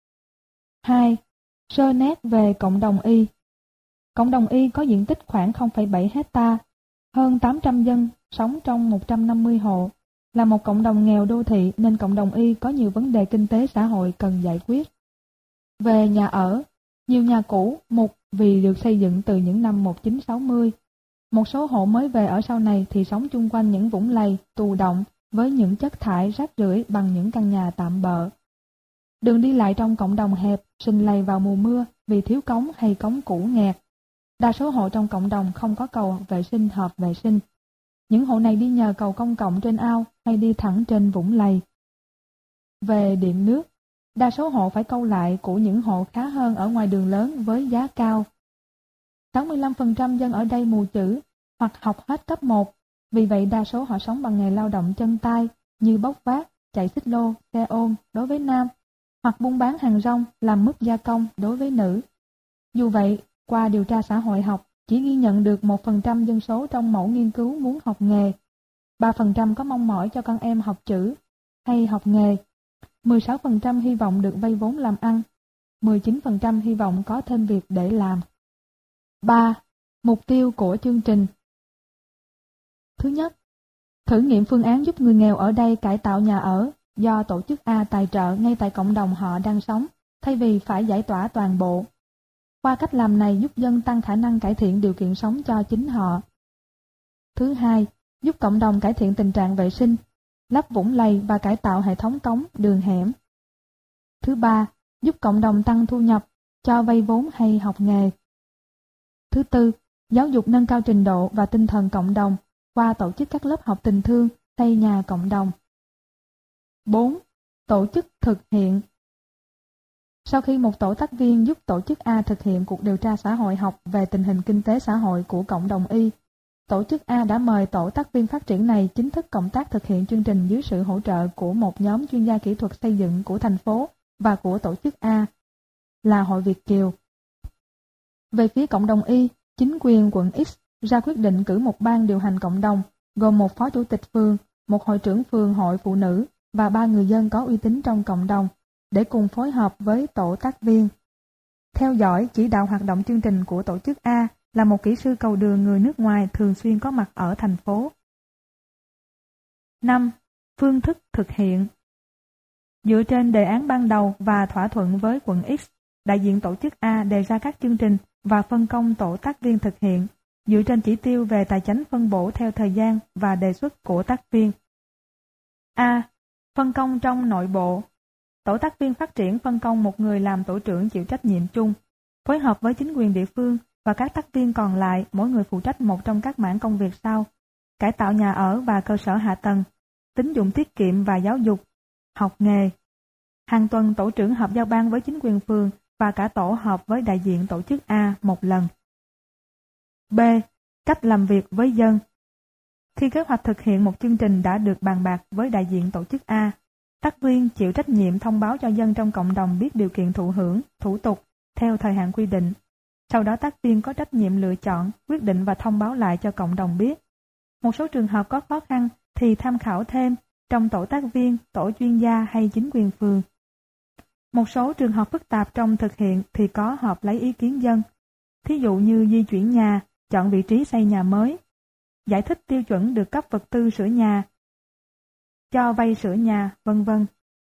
2. Sơ nét về cộng đồng Y. Cộng đồng Y có diện tích khoảng 0,7 hecta, hơn 800 dân, sống trong 150 hộ. Là một cộng đồng nghèo đô thị nên cộng đồng Y có nhiều vấn đề kinh tế xã hội cần giải quyết. Về nhà ở, nhiều nhà cũ, mục vì được xây dựng từ những năm 1960. Một số hộ mới về ở sau này thì sống chung quanh những vũng lầy, tù động với những chất thải rác rưởi bằng những căn nhà tạm bợ. Đường đi lại trong cộng đồng hẹp, sình lầy vào mùa mưa vì thiếu cống hay cống cũ nghẹt. Đa số hộ trong cộng đồng không có cầu vệ sinh hợp vệ sinh. Những hộ này đi nhờ cầu công cộng trên ao hay đi thẳng trên vũng lầy. Về điện nước, đa số hộ phải câu lại của những hộ khá hơn ở ngoài đường lớn với giá cao. 65% dân ở đây mù chữ hoặc học hết cấp 1, vì vậy đa số họ sống bằng nghề lao động chân tay như bốc vác, chạy xích lô, xe ôm đối với nam, hoặc buôn bán hàng rong, làm mứt gia công đối với nữ. Dù vậy, qua điều tra xã hội học, chỉ ghi nhận được 1% dân số trong mẫu nghiên cứu muốn học nghề, 3% có mong mỏi cho con em học chữ hay học nghề, 16% hy vọng được vay vốn làm ăn, 19% hy vọng có thêm việc để làm. 3. Mục tiêu của chương trình. Thứ nhất, thử nghiệm phương án giúp người nghèo ở đây cải tạo nhà ở do tổ chức A tài trợ ngay tại cộng đồng họ đang sống, thay vì phải giải tỏa toàn bộ. Qua cách làm này giúp dân tăng khả năng cải thiện điều kiện sống cho chính họ. Thứ hai, giúp cộng đồng cải thiện tình trạng vệ sinh, lấp vũng lầy và cải tạo hệ thống cống, đường hẻm. Thứ ba, giúp cộng đồng tăng thu nhập, cho vay vốn hay học nghề. Thứ tư, giáo dục nâng cao trình độ và tinh thần cộng đồng qua tổ chức các lớp học tình thương, xây nhà cộng đồng. 4. Tổ chức thực hiện. Sau khi một tổ tác viên giúp tổ chức A thực hiện cuộc điều tra xã hội học về tình hình kinh tế xã hội của cộng đồng Y, tổ chức A đã mời tổ tác viên phát triển này chính thức cộng tác thực hiện chương trình dưới sự hỗ trợ của một nhóm chuyên gia kỹ thuật xây dựng của thành phố và của tổ chức A, là Hội Việt Kiều. Về phía cộng đồng Y, chính quyền quận X ra quyết định cử một ban điều hành cộng đồng, gồm một phó chủ tịch phường, một hội trưởng phường hội phụ nữ và 3 người dân có uy tín trong cộng đồng, để cùng phối hợp với tổ tác viên. Theo dõi, chỉ đạo hoạt động chương trình của tổ chức A là một kỹ sư cầu đường người nước ngoài thường xuyên có mặt ở thành phố. 5. Phương thức thực hiện. Dựa trên đề án ban đầu và thỏa thuận với quận X, đại diện tổ chức A đề ra các chương trình và phân công tổ tác viên thực hiện, dựa trên chỉ tiêu về tài chánh phân bổ theo thời gian và đề xuất của tác viên. A. Phân công trong nội bộ. Tổ tác viên phát triển phân công một người làm tổ trưởng chịu trách nhiệm chung, phối hợp với chính quyền địa phương và các tác viên còn lại, mỗi người phụ trách một trong các mảng công việc sau: cải tạo nhà ở và cơ sở hạ tầng, tín dụng tiết kiệm và giáo dục, học nghề. Hàng tuần tổ trưởng họp giao ban với chính quyền phường và cả tổ họp với đại diện tổ chức A một lần. B. Cách làm việc với dân. Khi kế hoạch thực hiện một chương trình đã được bàn bạc với đại diện tổ chức A, tác viên chịu trách nhiệm thông báo cho dân trong cộng đồng biết điều kiện thụ hưởng, thủ tục theo thời hạn quy định. Sau đó tác viên có trách nhiệm lựa chọn, quyết định và thông báo lại cho cộng đồng biết. Một số trường hợp có khó khăn thì tham khảo thêm trong tổ tác viên, tổ chuyên gia hay chính quyền phường. Một số trường hợp phức tạp trong thực hiện thì có họp lấy ý kiến dân. Thí dụ như di chuyển nhà, chọn vị trí xây nhà mới, giải thích tiêu chuẩn được cấp vật tư sửa nhà, cho vay sửa nhà, vân vân.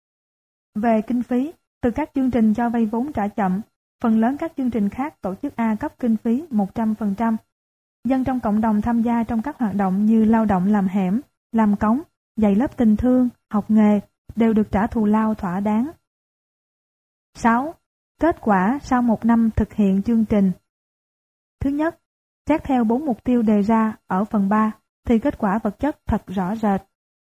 Về kinh phí, từ các chương trình cho vay vốn trả chậm, phần lớn các chương trình khác tổ chức A cấp kinh phí 100%. Dân trong cộng đồng tham gia trong các hoạt động như lao động làm hẻm, làm cống, dạy lớp tình thương, học nghề đều được trả thù lao thỏa đáng. 6. Kết quả sau một năm thực hiện chương trình. Thứ nhất, xét theo 4 mục tiêu đề ra ở phần 3 thì kết quả vật chất thật rõ rệt.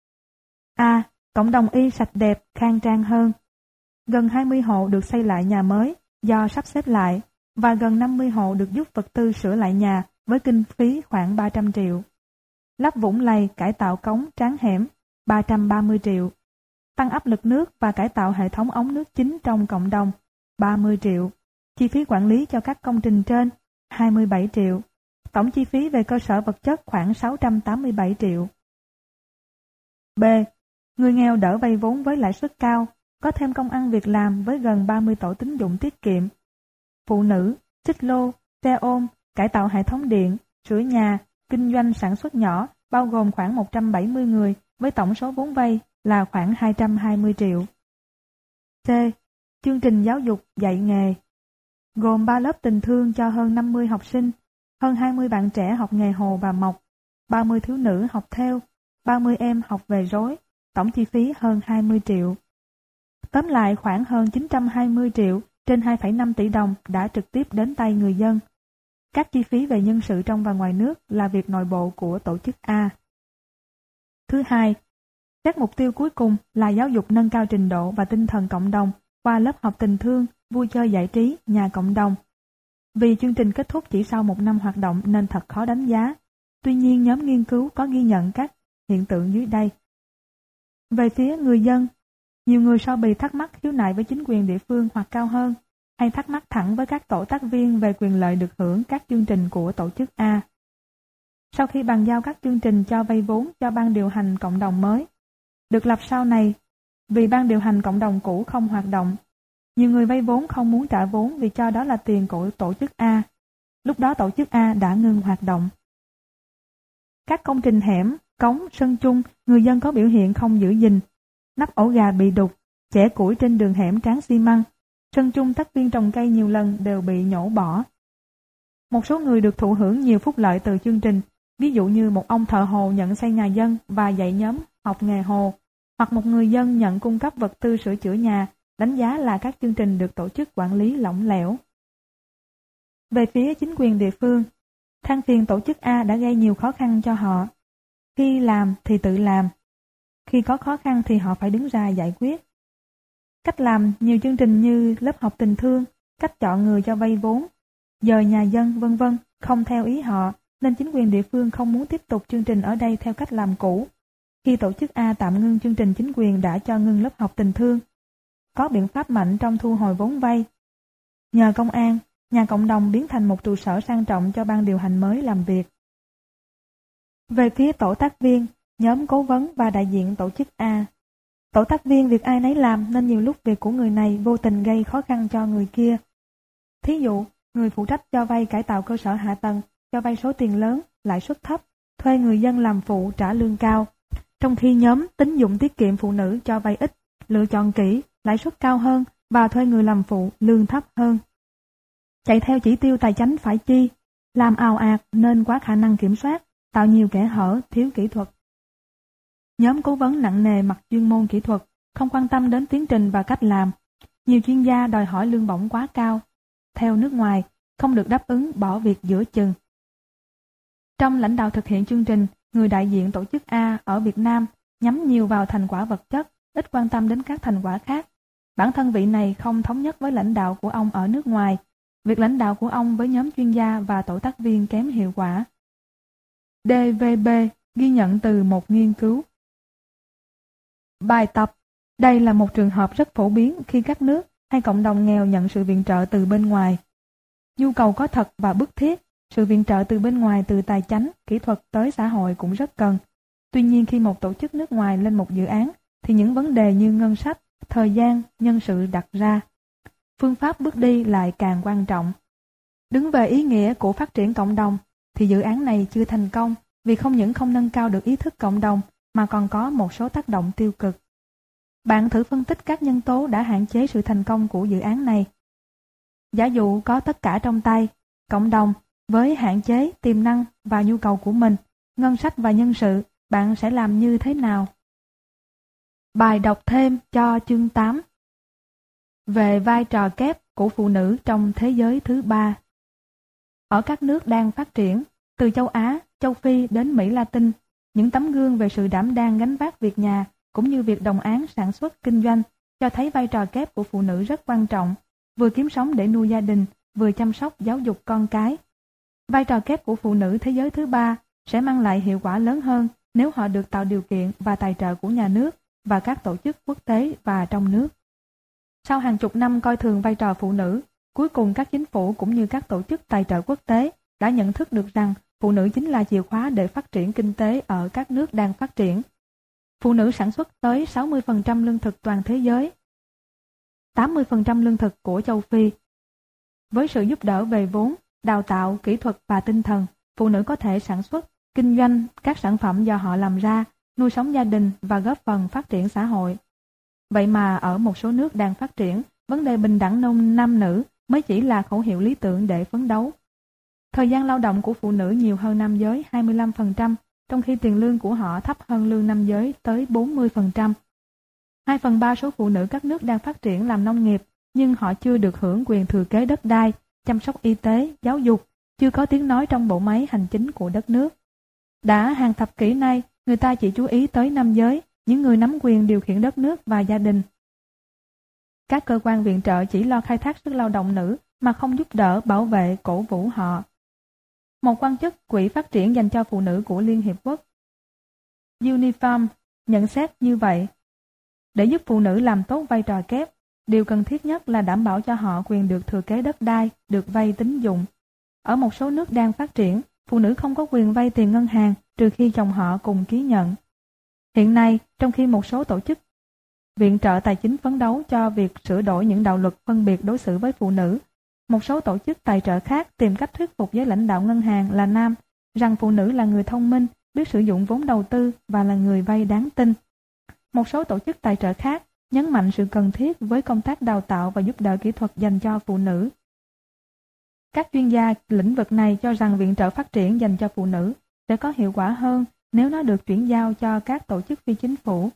A. Cộng đồng Y sạch đẹp, khang trang hơn. Gần 20 hộ được xây lại nhà mới do sắp xếp lại và gần 50 hộ được giúp vật tư sửa lại nhà với kinh phí khoảng 300 triệu. Lắp vũng lầy, cải tạo cống, tráng hẻm 330 triệu. Tăng áp lực nước và cải tạo hệ thống ống nước chính trong cộng đồng 30 triệu. Chi phí quản lý cho các công trình trên 27 triệu. Tổng chi phí về cơ sở vật chất khoảng 687 triệu. B. Người nghèo đỡ vay vốn với lãi suất cao, có thêm công ăn việc làm với gần 30 tổ tín dụng tiết kiệm. Phụ nữ, xích lô, xe ôm, cải tạo hệ thống điện, sửa nhà, kinh doanh sản xuất nhỏ, bao gồm khoảng 170 người với tổng số vốn vay là khoảng 220 triệu. C. Chương trình giáo dục dạy nghề, gồm 3 lớp tình thương cho hơn 50 học sinh, hơn 20 bạn trẻ học nghề hồ và mộc, 30 thiếu nữ học thêu, 30 em học về rối, tổng chi phí hơn 20 triệu. Tóm lại khoảng hơn 920 triệu trên 2,5 tỷ đồng đã trực tiếp đến tay người dân. Các chi phí về nhân sự trong và ngoài nước là việc nội bộ của tổ chức A. Thứ hai, các mục tiêu cuối cùng là giáo dục nâng cao trình độ và tinh thần cộng đồng qua lớp học tình thương, vui chơi giải trí, nhà cộng đồng. Vì chương trình kết thúc chỉ sau một năm hoạt động nên thật khó đánh giá. Tuy nhiên nhóm nghiên cứu có ghi nhận các hiện tượng dưới đây. Về phía người dân, nhiều người so bì thắc mắc khiếu nại với chính quyền địa phương hoặc cao hơn, hay thắc mắc thẳng với các tổ tác viên về quyền lợi được hưởng các chương trình của tổ chức A. Sau khi bàn giao các chương trình cho vay vốn cho ban điều hành cộng đồng mới, được lập sau này, vì ban điều hành cộng đồng cũ không hoạt động, nhiều người vay vốn không muốn trả vốn vì cho đó là tiền của tổ chức A. Lúc đó tổ chức A đã ngừng hoạt động. Các công trình hẻm, cống, sân chung, người dân có biểu hiện không giữ gìn. Nắp ổ gà bị đục, chẻ củi trên đường hẻm tráng xi măng, sân chung tác viên trồng cây nhiều lần đều bị nhổ bỏ. Một số người được thụ hưởng nhiều phúc lợi từ chương trình, ví dụ như một ông thợ hồ nhận xây nhà dân và dạy nhóm học nghề hồ, hoặc một người dân nhận cung cấp vật tư sửa chữa nhà, đánh giá là các chương trình được tổ chức quản lý lỏng lẻo. Về phía chính quyền địa phương, than phiền tổ chức A đã gây nhiều khó khăn cho họ. Khi làm thì tự làm, khi có khó khăn thì họ phải đứng ra giải quyết. Cách làm nhiều chương trình như lớp học tình thương, cách chọn người cho vay vốn, dời nhà dân vân vân không theo ý họ, nên chính quyền địa phương không muốn tiếp tục chương trình ở đây theo cách làm cũ. Khi tổ chức A tạm ngưng chương trình, chính quyền đã cho ngưng lớp học tình thương. Có biện pháp mạnh trong thu hồi vốn vay. Nhờ công an, nhà cộng đồng biến thành một trụ sở sang trọng cho ban điều hành mới làm việc. Về phía tổ tác viên, nhóm cố vấn và đại diện tổ chức A. Tổ tác viên việc ai nấy làm nên nhiều lúc việc của người này vô tình gây khó khăn cho người kia. Thí dụ, người phụ trách cho vay cải tạo cơ sở hạ tầng, cho vay số tiền lớn, lãi suất thấp, thuê người dân làm phụ trả lương cao. Trong khi nhóm tín dụng tiết kiệm phụ nữ cho vay ít, lựa chọn kỹ, lãi suất cao hơn và thuê người làm phụ lương thấp hơn. Chạy theo chỉ tiêu tài chánh phải chi, làm ào ạt nên quá khả năng kiểm soát, tạo nhiều kẽ hở, thiếu kỹ thuật. Nhóm cố vấn nặng nề mặt chuyên môn kỹ thuật, không quan tâm đến tiến trình và cách làm. Nhiều chuyên gia đòi hỏi lương bổng quá cao. Theo nước ngoài, không được đáp ứng bỏ việc giữa chừng. Trong lãnh đạo thực hiện chương trình, người đại diện tổ chức A ở Việt Nam nhắm nhiều vào thành quả vật chất, ít quan tâm đến các thành quả khác. Bản thân vị này không thống nhất với lãnh đạo của ông ở nước ngoài. Việc lãnh đạo của ông với nhóm chuyên gia và tổ tác viên kém hiệu quả. DVB ghi nhận từ một nghiên cứu. Bài tập. Đây là một trường hợp rất phổ biến khi các nước hay cộng đồng nghèo nhận sự viện trợ từ bên ngoài. Nhu cầu có thật và bức thiết, sự viện trợ từ bên ngoài từ tài chánh, kỹ thuật tới xã hội cũng rất cần. Tuy nhiên khi một tổ chức nước ngoài lên một dự án, thì những vấn đề như ngân sách, thời gian, nhân sự đặt ra. Phương pháp bước đi lại càng quan trọng. Đứng về ý nghĩa của phát triển cộng đồng, thì dự án này chưa thành công vì không những không nâng cao được ý thức cộng đồng mà còn có một số tác động tiêu cực. Bạn thử phân tích các nhân tố đã hạn chế sự thành công của dự án này. Giả dụ có tất cả trong tay, cộng đồng với hạn chế, tiềm năng và nhu cầu của mình, ngân sách và nhân sự, bạn sẽ làm như thế nào? Bài đọc thêm cho chương 8 về vai trò kép của phụ nữ trong thế giới thứ ba. Ở các nước đang phát triển, từ châu Á, châu Phi đến Mỹ Latin, những tấm gương về sự đảm đang gánh vác việc nhà cũng như việc đồng áng sản xuất kinh doanh cho thấy vai trò kép của phụ nữ rất quan trọng, vừa kiếm sống để nuôi gia đình, vừa chăm sóc giáo dục con cái. Vai trò kép của phụ nữ thế giới thứ ba sẽ mang lại hiệu quả lớn hơn nếu họ được tạo điều kiện và tài trợ của nhà nước và các tổ chức quốc tế và trong nước. Sau hàng chục năm coi thường vai trò phụ nữ, cuối cùng các chính phủ cũng như các tổ chức tài trợ quốc tế đã nhận thức được rằng phụ nữ chính là chìa khóa để phát triển kinh tế ở các nước đang phát triển. Phụ nữ sản xuất tới 60% lương thực toàn thế giới, 80% lương thực của châu Phi. Với sự giúp đỡ về vốn, đào tạo, kỹ thuật và tinh thần, phụ nữ có thể sản xuất, kinh doanh các sản phẩm do họ làm ra, nuôi sống gia đình và góp phần phát triển xã hội. Vậy mà ở một số nước đang phát triển, vấn đề bình đẳng nam nữ mới chỉ là khẩu hiệu lý tưởng để phấn đấu. Thời gian lao động của phụ nữ nhiều hơn nam giới 25%, trong khi tiền lương của họ thấp hơn lương nam giới tới 40%. 2/3 số phụ nữ các nước đang phát triển làm nông nghiệp, nhưng họ chưa được hưởng quyền thừa kế đất đai, chăm sóc y tế, giáo dục, chưa có tiếng nói trong bộ máy hành chính của đất nước. Đã hàng thập kỷ nay, người ta chỉ chú ý tới nam giới, những người nắm quyền điều khiển đất nước và gia đình. Các cơ quan viện trợ chỉ lo khai thác sức lao động nữ mà không giúp đỡ, bảo vệ, cổ vũ họ. Một quan chức Quỹ Phát triển dành cho phụ nữ của Liên Hiệp Quốc, UNIFEM, nhận xét như vậy. Để giúp phụ nữ làm tốt vai trò kép, điều cần thiết nhất là đảm bảo cho họ quyền được thừa kế đất đai, được vay tín dụng. Ở một số nước đang phát triển, phụ nữ không có quyền vay tiền ngân hàng trừ khi chồng họ cùng ký nhận. Hiện nay, trong khi một số tổ chức viện trợ tài chính phấn đấu cho việc sửa đổi những đạo luật phân biệt đối xử với phụ nữ, một số tổ chức tài trợ khác tìm cách thuyết phục giới lãnh đạo ngân hàng là nam rằng phụ nữ là người thông minh, biết sử dụng vốn đầu tư và là người vay đáng tin. Một số tổ chức tài trợ khác nhấn mạnh sự cần thiết với công tác đào tạo và giúp đỡ kỹ thuật dành cho phụ nữ. Các chuyên gia lĩnh vực này cho rằng viện trợ phát triển dành cho phụ nữ sẽ có hiệu quả hơn nếu nó được chuyển giao cho các tổ chức phi chính phủ.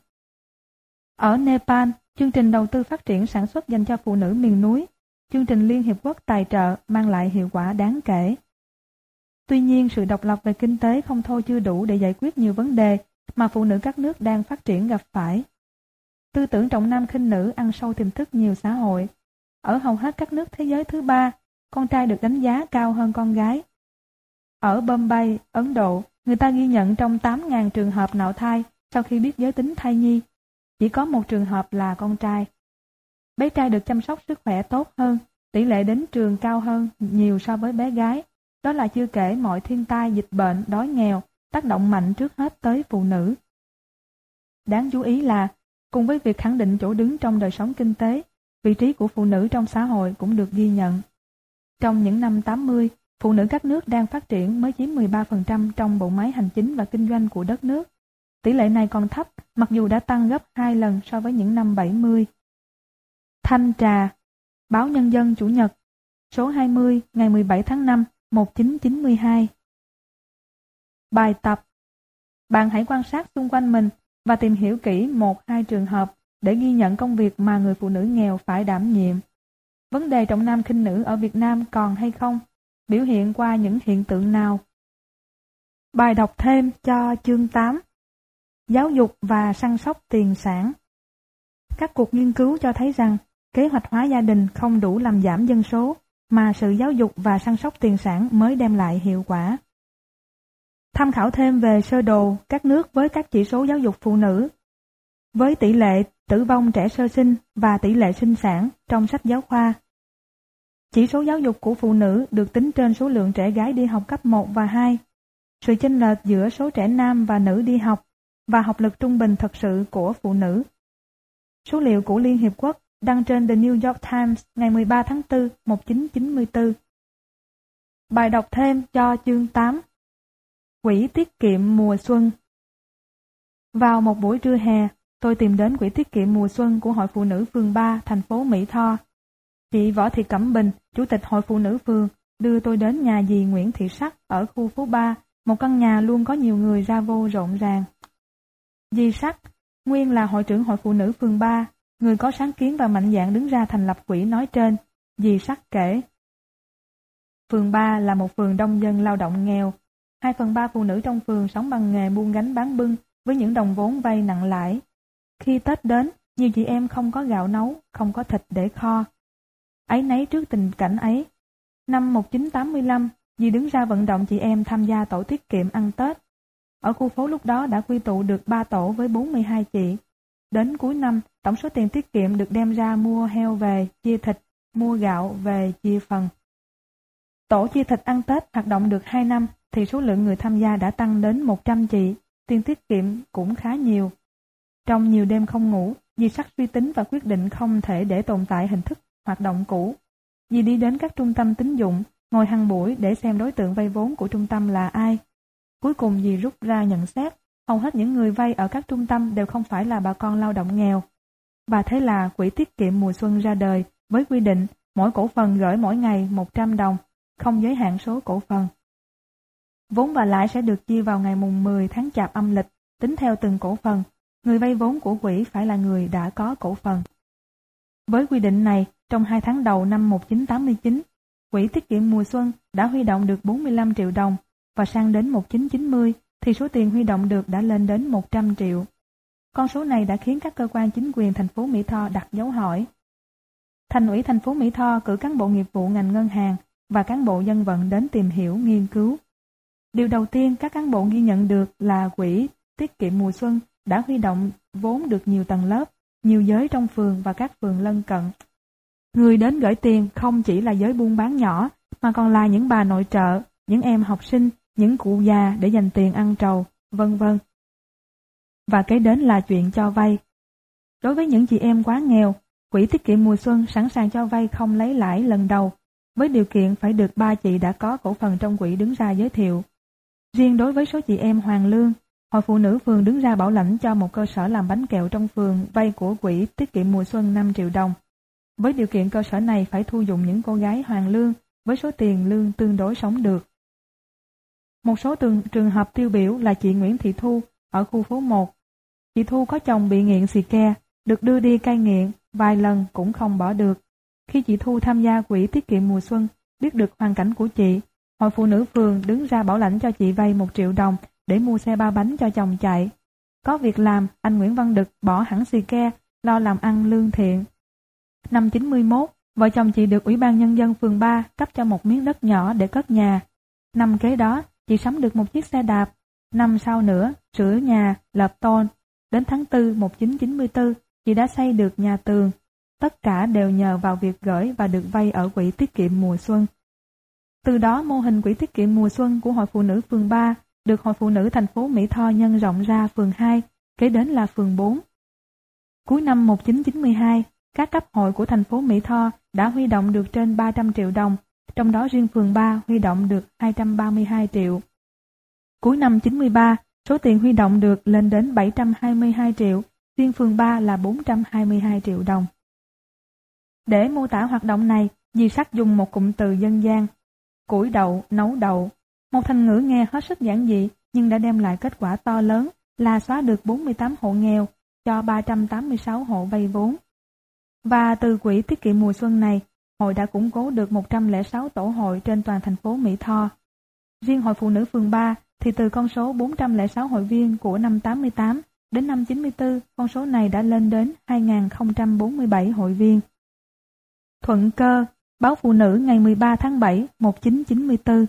Ở Nepal, chương trình đầu tư phát triển sản xuất dành cho phụ nữ miền núi, chương trình Liên Hiệp Quốc tài trợ mang lại hiệu quả đáng kể. Tuy nhiên, sự độc lập về kinh tế không thôi chưa đủ để giải quyết nhiều vấn đề mà phụ nữ các nước đang phát triển gặp phải. Tư tưởng trọng nam khinh nữ ăn sâu tiềm thức nhiều xã hội. Ở hầu hết các nước thế giới thứ ba, con trai được đánh giá cao hơn con gái. Ở Bombay, Ấn Độ, người ta ghi nhận trong 8.000 trường hợp nạo thai sau khi biết giới tính thai nhi, chỉ có một trường hợp là con trai. Bé trai được chăm sóc sức khỏe tốt hơn, tỷ lệ đến trường cao hơn nhiều so với bé gái. Đó là chưa kể mọi thiên tai, dịch bệnh, đói nghèo, tác động mạnh trước hết tới phụ nữ. Đáng chú ý là, cùng với việc khẳng định chỗ đứng trong đời sống kinh tế, vị trí của phụ nữ trong xã hội cũng được ghi nhận. Trong những năm 80, phụ nữ các nước đang phát triển mới chiếm 13% trong bộ máy hành chính và kinh doanh của đất nước. Tỷ lệ này còn thấp, mặc dù đã tăng gấp 2 lần so với những năm 70. Thanh Trà, Báo Nhân dân Chủ nhật, số 20 ngày 17 tháng 5, 1992. Bài tập. Bạn hãy quan sát xung quanh mình và tìm hiểu kỹ 1-2 trường hợp để ghi nhận công việc mà người phụ nữ nghèo phải đảm nhiệm. Vấn đề trọng nam khinh nữ ở Việt Nam còn hay không? Biểu hiện qua những hiện tượng nào? Bài đọc thêm cho chương 8. Giáo dục và săn sóc tiền sản. Các cuộc nghiên cứu cho thấy rằng kế hoạch hóa gia đình không đủ làm giảm dân số, mà sự giáo dục và săn sóc tiền sản mới đem lại hiệu quả. Tham khảo thêm về sơ đồ các nước với các chỉ số giáo dục phụ nữ, với tỷ lệ tử vong trẻ sơ sinh và tỷ lệ sinh sản trong sách giáo khoa. Chỉ số giáo dục của phụ nữ được tính trên số lượng trẻ gái đi học cấp 1 và 2, sự chênh lệch giữa số trẻ nam và nữ đi học và học lực trung bình thật sự của phụ nữ. Số liệu của Liên Hiệp Quốc đăng trên The New York Times ngày 13 tháng 4, 1994. Bài đọc thêm cho chương 8. Quỹ tiết kiệm mùa xuân. Vào một buổi trưa hè, tôi tìm đến quỹ tiết kiệm mùa xuân của Hội Phụ nữ phường 3, thành phố Mỹ Tho. Chị Võ Thị Cẩm Bình, Chủ tịch Hội Phụ nữ phường, đưa tôi đến nhà dì Nguyễn Thị Sắc ở khu phố 3, một căn nhà luôn có nhiều người ra vô rộn ràng. Dì Sắc, nguyên là hội trưởng Hội Phụ nữ phường 3, người có sáng kiến và mạnh dạn đứng ra thành lập quỹ nói trên. Dì Sắc kể. Phường 3 là một phường đông dân lao động nghèo. 2/3 phụ nữ trong phường sống bằng nghề buôn gánh bán bưng với những đồng vốn vay nặng lãi. Khi Tết đến, nhiều chị em không có gạo nấu, không có thịt để kho. Áy náy trước tình cảnh ấy, năm 1985, dì đứng ra vận động chị em tham gia tổ tiết kiệm ăn Tết. Ở khu phố lúc đó đã quy tụ được 3 tổ với 42 chị. Đến cuối năm, tổng số tiền tiết kiệm được đem ra mua heo về, chia thịt, mua gạo về, chia phần. Tổ chia thịt ăn Tết hoạt động được 2 năm, thì số lượng người tham gia đã tăng đến 100 chị, tiền tiết kiệm cũng khá nhiều. Trong nhiều đêm không ngủ, dì Sắc suy tính và quyết định không thể để tồn tại hình thức hoạt động cũ. Dì đi đến các trung tâm tín dụng, ngồi hàng buổi để xem đối tượng vay vốn của trung tâm là ai. Cuối cùng dì rút ra nhận xét, hầu hết những người vay ở các trung tâm đều không phải là bà con lao động nghèo. Và thế là quỹ tiết kiệm mùa xuân ra đời với quy định mỗi cổ phần gửi mỗi ngày 100 đồng, không giới hạn số cổ phần. Vốn và lãi sẽ được chia vào ngày mùng 10 tháng Chạp âm lịch, tính theo từng cổ phần. Người vay vốn của quỹ phải là người đã có cổ phần. Với quy định này, trong 2 tháng đầu năm 1989, quỹ tiết kiệm mùa xuân đã huy động được 45 triệu đồng, và sang đến 1990 thì số tiền huy động được đã lên đến 100 triệu. Con số này đã khiến các cơ quan chính quyền thành phố Mỹ Tho đặt dấu hỏi. Thành ủy thành phố Mỹ Tho cử cán bộ nghiệp vụ ngành ngân hàng và cán bộ dân vận đến tìm hiểu, nghiên cứu. Điều đầu tiên các cán bộ ghi nhận được là quỹ tiết kiệm mùa xuân đã huy động vốn được nhiều tầng lớp, nhiều giới trong phường và các phường lân cận. Người đến gửi tiền không chỉ là giới buôn bán nhỏ, mà còn là những bà nội trợ, những em học sinh, những cụ già để dành tiền ăn trầu, vân vân. Và kế đến là chuyện cho vay. Đối với những chị em quá nghèo, quỹ tiết kiệm mùa xuân sẵn sàng cho vay không lấy lãi lần đầu, với điều kiện phải được 3 chị đã có cổ phần trong quỹ đứng ra giới thiệu. Riêng đối với số chị em hoàn lương, Hội Phụ nữ phường đứng ra bảo lãnh cho một cơ sở làm bánh kẹo trong phường vay của quỹ tiết kiệm mùa xuân 5 triệu đồng. Với điều kiện cơ sở này phải thu dụng những cô gái hoàn lương với số tiền lương tương đối sống được. Một số trường hợp tiêu biểu là chị Nguyễn Thị Thu ở khu phố 1. Chị Thu có chồng bị nghiện xì ke, được đưa đi cai nghiện, vài lần cũng không bỏ được. Khi chị Thu tham gia quỹ tiết kiệm mùa xuân, biết được hoàn cảnh của chị, Hội Phụ nữ phường đứng ra bảo lãnh cho chị vay 1 triệu đồng để mua xe ba bánh cho chồng chạy. Có việc làm, anh Nguyễn Văn Đực bỏ hẳn xì ke, lo làm ăn lương thiện. Năm 91, vợ chồng chị được Ủy ban Nhân dân phường 3 cấp cho một miếng đất nhỏ để cất nhà. Năm kế đó, chị sắm được một chiếc xe đạp. Năm sau nữa, sửa nhà, lợp tôn. Đến tháng 4 1994, chị đã xây được nhà tường. Tất cả đều nhờ vào việc gửi và được vay ở quỹ tiết kiệm mùa xuân. Từ đó, mô hình quỹ tiết kiệm mùa xuân của Hội Phụ nữ phường 3 được Hội Phụ nữ thành phố Mỹ Tho nhân rộng ra phường 2, kế đến là phường 4. Cuối năm 1992, các cấp hội của thành phố Mỹ Tho đã huy động được trên 300 triệu đồng, trong đó riêng phường 3 huy động được 232 triệu. Cuối năm 93, số tiền huy động được lên đến 722 triệu, riêng phường 3 là 422 triệu đồng. Để mô tả hoạt động này, dì Sắc dùng một cụm từ dân gian, củi đậu, nấu đậu. Một thành ngữ nghe hết sức giản dị nhưng đã đem lại kết quả to lớn là xóa được 48 hộ nghèo cho 386 hộ vay vốn. Và từ quỹ tiết kiệm mùa xuân này, hội đã củng cố được 106 tổ hội trên toàn thành phố Mỹ Tho. Riêng Hội Phụ nữ phường 3 thì từ con số 406 hội viên của năm 88 đến năm 94, con số này đã lên đến 2.047 hội viên. Thuận Cơ, báo Phụ nữ ngày 13 tháng 7, 1994.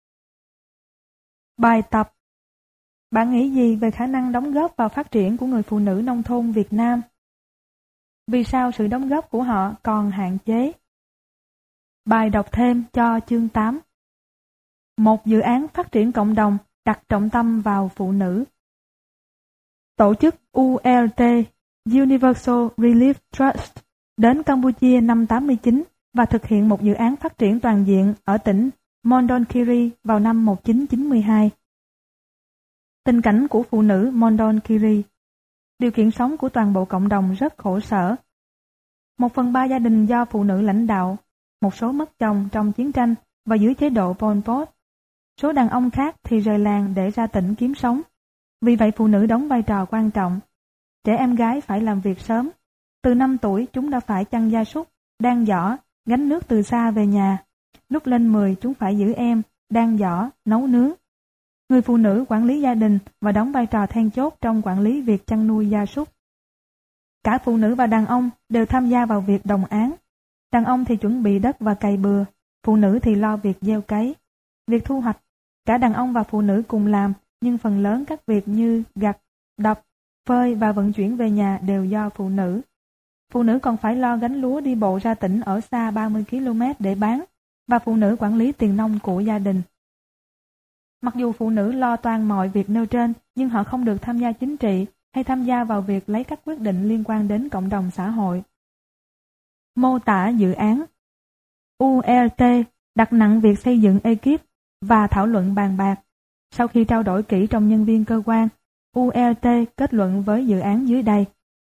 Bài tập. Bạn nghĩ gì về khả năng đóng góp vào phát triển của người phụ nữ nông thôn Việt Nam? Vì sao sự đóng góp của họ còn hạn chế? Bài đọc thêm cho chương 8. Một dự án phát triển cộng đồng đặt trọng tâm vào phụ nữ. Tổ chức ULT Universal Relief Trust đến Campuchia năm 89 và thực hiện một dự án phát triển toàn diện ở tỉnh Mondonkiri vào năm 1992. Tình cảnh của phụ nữ Mondonkiri. Điều kiện sống của toàn bộ cộng đồng rất khổ sở. 1/3 gia đình do phụ nữ lãnh đạo, một số mất chồng trong chiến tranh và dưới chế độ Pol Pot. Số đàn ông khác thì rời làng để ra tỉnh kiếm sống. Vì vậy phụ nữ đóng vai trò quan trọng. Trẻ em gái phải làm việc sớm. Từ 5 tuổi chúng đã phải chăn gia súc, đan giỏ, gánh nước từ xa về nhà. Lúc lên 10 chúng phải giữ em, đan giỏ, nấu nướng. Người phụ nữ quản lý gia đình và đóng vai trò then chốt trong quản lý việc chăn nuôi gia súc. Cả phụ nữ và đàn ông đều tham gia vào việc đồng áng. Đàn ông thì chuẩn bị đất và cày bừa, phụ nữ thì lo việc gieo cấy. Việc thu hoạch, cả đàn ông và phụ nữ cùng làm, nhưng phần lớn các việc như gặt, đập, phơi và vận chuyển về nhà đều do phụ nữ. Phụ nữ còn phải lo gánh lúa đi bộ ra tỉnh ở xa 30 km để bán, và phụ nữ quản lý tiền nông của gia đình. Mặc dù phụ nữ lo toan mọi việc nêu trên, nhưng họ không được tham gia chính trị hay tham gia vào việc lấy các quyết định liên quan đến cộng đồng xã hội. Mô tả dự án. ULT đặt nặng việc xây dựng ekip và thảo luận bàn bạc. Sau khi trao đổi kỹ trong nhân viên cơ quan, ULT kết luận với dự án dưới đây.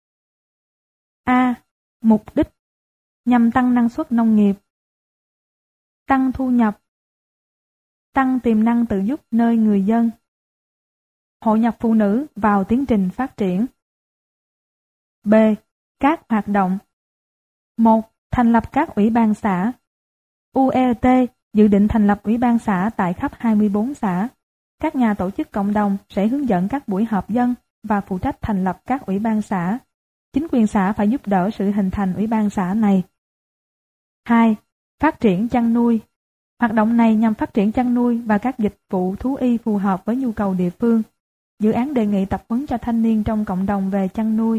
A. Mục đích nhằm tăng năng suất nông nghiệp, tăng thu nhập, tăng tiềm năng tự giúp nơi người dân, hội nhập phụ nữ vào tiến trình phát triển. B. Các hoạt động. 1. Thành lập các ủy ban xã. ULT dự định thành lập ủy ban xã tại khắp 24 xã. Các nhà tổ chức cộng đồng sẽ hướng dẫn các buổi họp dân và phụ trách thành lập các ủy ban xã. Chính quyền xã phải giúp đỡ sự hình thành ủy ban xã này. 2. Phát triển chăn nuôi. Hoạt động này nhằm phát triển chăn nuôi và các dịch vụ thú y phù hợp với nhu cầu địa phương. Dự án đề nghị tập huấn cho thanh niên trong cộng đồng về chăn nuôi.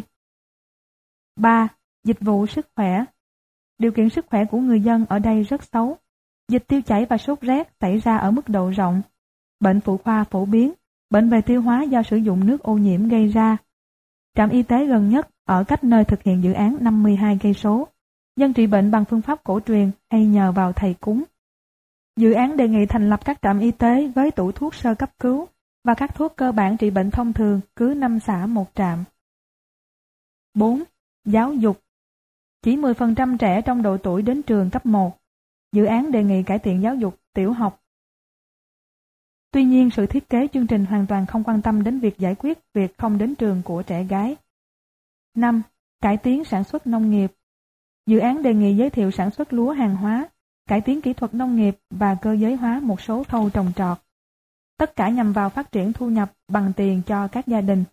3. Dịch vụ sức khỏe. Điều kiện sức khỏe của người dân ở đây rất xấu. Dịch tiêu chảy và sốt rét xảy ra ở mức độ rộng. Bệnh phụ khoa phổ biến, bệnh về tiêu hóa do sử dụng nước ô nhiễm gây ra. Trạm y tế gần nhất ở cách nơi thực hiện dự án 52 cây số. Dân trị bệnh bằng phương pháp cổ truyền hay nhờ vào thầy cúng. Dự án đề nghị thành lập các trạm y tế với tủ thuốc sơ cấp cứu và các thuốc cơ bản trị bệnh thông thường cứ 5 xã một trạm. 4. Giáo dục. Chỉ 10% trẻ trong độ tuổi đến trường cấp 1. Dự án đề nghị cải thiện giáo dục tiểu học. Tuy nhiên, sự thiết kế chương trình hoàn toàn không quan tâm đến việc giải quyết việc không đến trường của trẻ gái. 5. Cải tiến sản xuất nông nghiệp. Dự án đề nghị giới thiệu sản xuất lúa hàng hóa, cải tiến kỹ thuật nông nghiệp và cơ giới hóa một số khâu trồng trọt. Tất cả nhằm vào phát triển thu nhập bằng tiền cho các gia đình.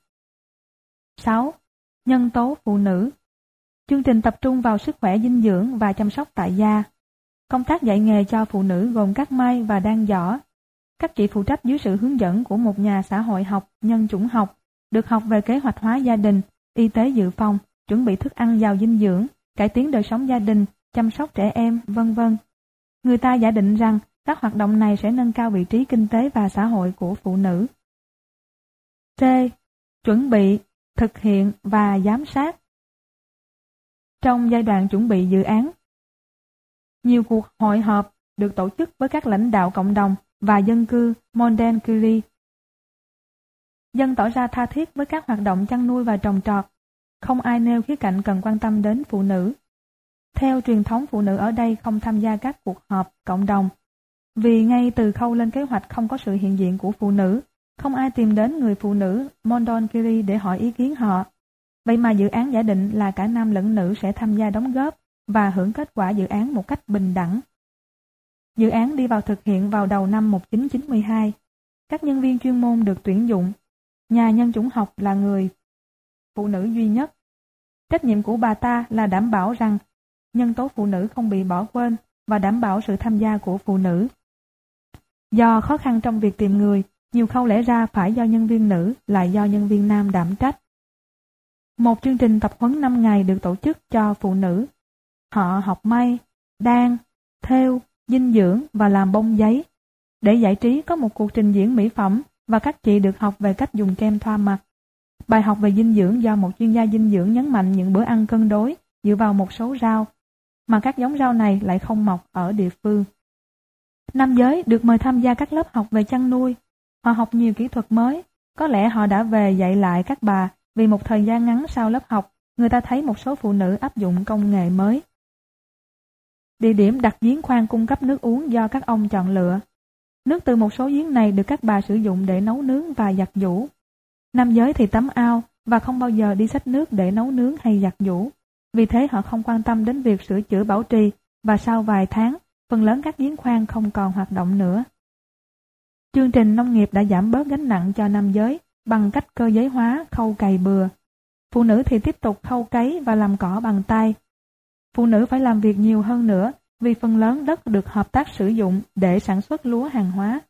6. Nhân tố phụ nữ. Chương trình tập trung vào sức khỏe dinh dưỡng và chăm sóc tại gia. Công tác dạy nghề cho phụ nữ gồm cắt may và đan giỏ. Các chị phụ trách dưới sự hướng dẫn của một nhà xã hội học, nhân chủng học, được học về kế hoạch hóa gia đình, y tế dự phòng, chuẩn bị thức ăn giàu dinh dưỡng, cải tiến đời sống gia đình, chăm sóc trẻ em, v.v. Người ta giả định rằng các hoạt động này sẽ nâng cao vị trí kinh tế và xã hội của phụ nữ. C. Chuẩn bị, thực hiện và giám sát. Trong giai đoạn chuẩn bị dự án, nhiều cuộc hội họp được tổ chức với các lãnh đạo cộng đồng và dân cư Mondonkiri. Dân tỏ ra tha thiết với các hoạt động chăn nuôi và trồng trọt. Không ai nêu khía cạnh cần quan tâm đến phụ nữ. Theo truyền thống, phụ nữ ở đây không tham gia các cuộc họp cộng đồng. Vì ngay từ khâu lên kế hoạch không có sự hiện diện của phụ nữ, không ai tìm đến người phụ nữ Mondonkiri để hỏi ý kiến họ. Vậy mà dự án giả định là cả nam lẫn nữ sẽ tham gia đóng góp và hưởng kết quả dự án một cách bình đẳng. Dự án đi vào thực hiện vào đầu năm 1992. Các nhân viên chuyên môn được tuyển dụng. Nhà nhân chủng học là người phụ nữ duy nhất. Trách nhiệm của bà ta là đảm bảo rằng nhân tố phụ nữ không bị bỏ quên và đảm bảo sự tham gia của phụ nữ. Do khó khăn trong việc tìm người, nhiều khâu lẽ ra phải do nhân viên nữ lại do nhân viên nam đảm trách. Một chương trình tập huấn 5 ngày được tổ chức cho phụ nữ. Họ học may, đan, thêu, dinh dưỡng và làm bông giấy. Để giải trí có một cuộc trình diễn mỹ phẩm và các chị được học về cách dùng kem thoa mặt. Bài học về dinh dưỡng do một chuyên gia dinh dưỡng nhấn mạnh những bữa ăn cân đối dựa vào một số rau, mà các giống rau này lại không mọc ở địa phương. Nam giới được mời tham gia các lớp học về chăn nuôi. Họ học nhiều kỹ thuật mới. Có lẽ họ đã về dạy lại các bà vì một thời gian ngắn sau lớp học, người ta thấy một số phụ nữ áp dụng công nghệ mới. Địa điểm đặt giếng khoan cung cấp nước uống do các ông chọn lựa. Nước từ một số giếng này được các bà sử dụng để nấu nướng và giặt giũ. Nam giới thì tắm ao và không bao giờ đi xách nước để nấu nướng hay giặt giũ. Vì thế họ không quan tâm đến việc sửa chữa bảo trì, và sau vài tháng, phần lớn các giếng khoan không còn hoạt động nữa. Chương trình nông nghiệp đã giảm bớt gánh nặng cho nam giới bằng cách cơ giới hóa khâu cày bừa. Phụ nữ thì tiếp tục khâu cấy và làm cỏ bằng tay. Phụ nữ phải làm việc nhiều hơn nữa vì phần lớn đất được hợp tác sử dụng để sản xuất lúa hàng hóa.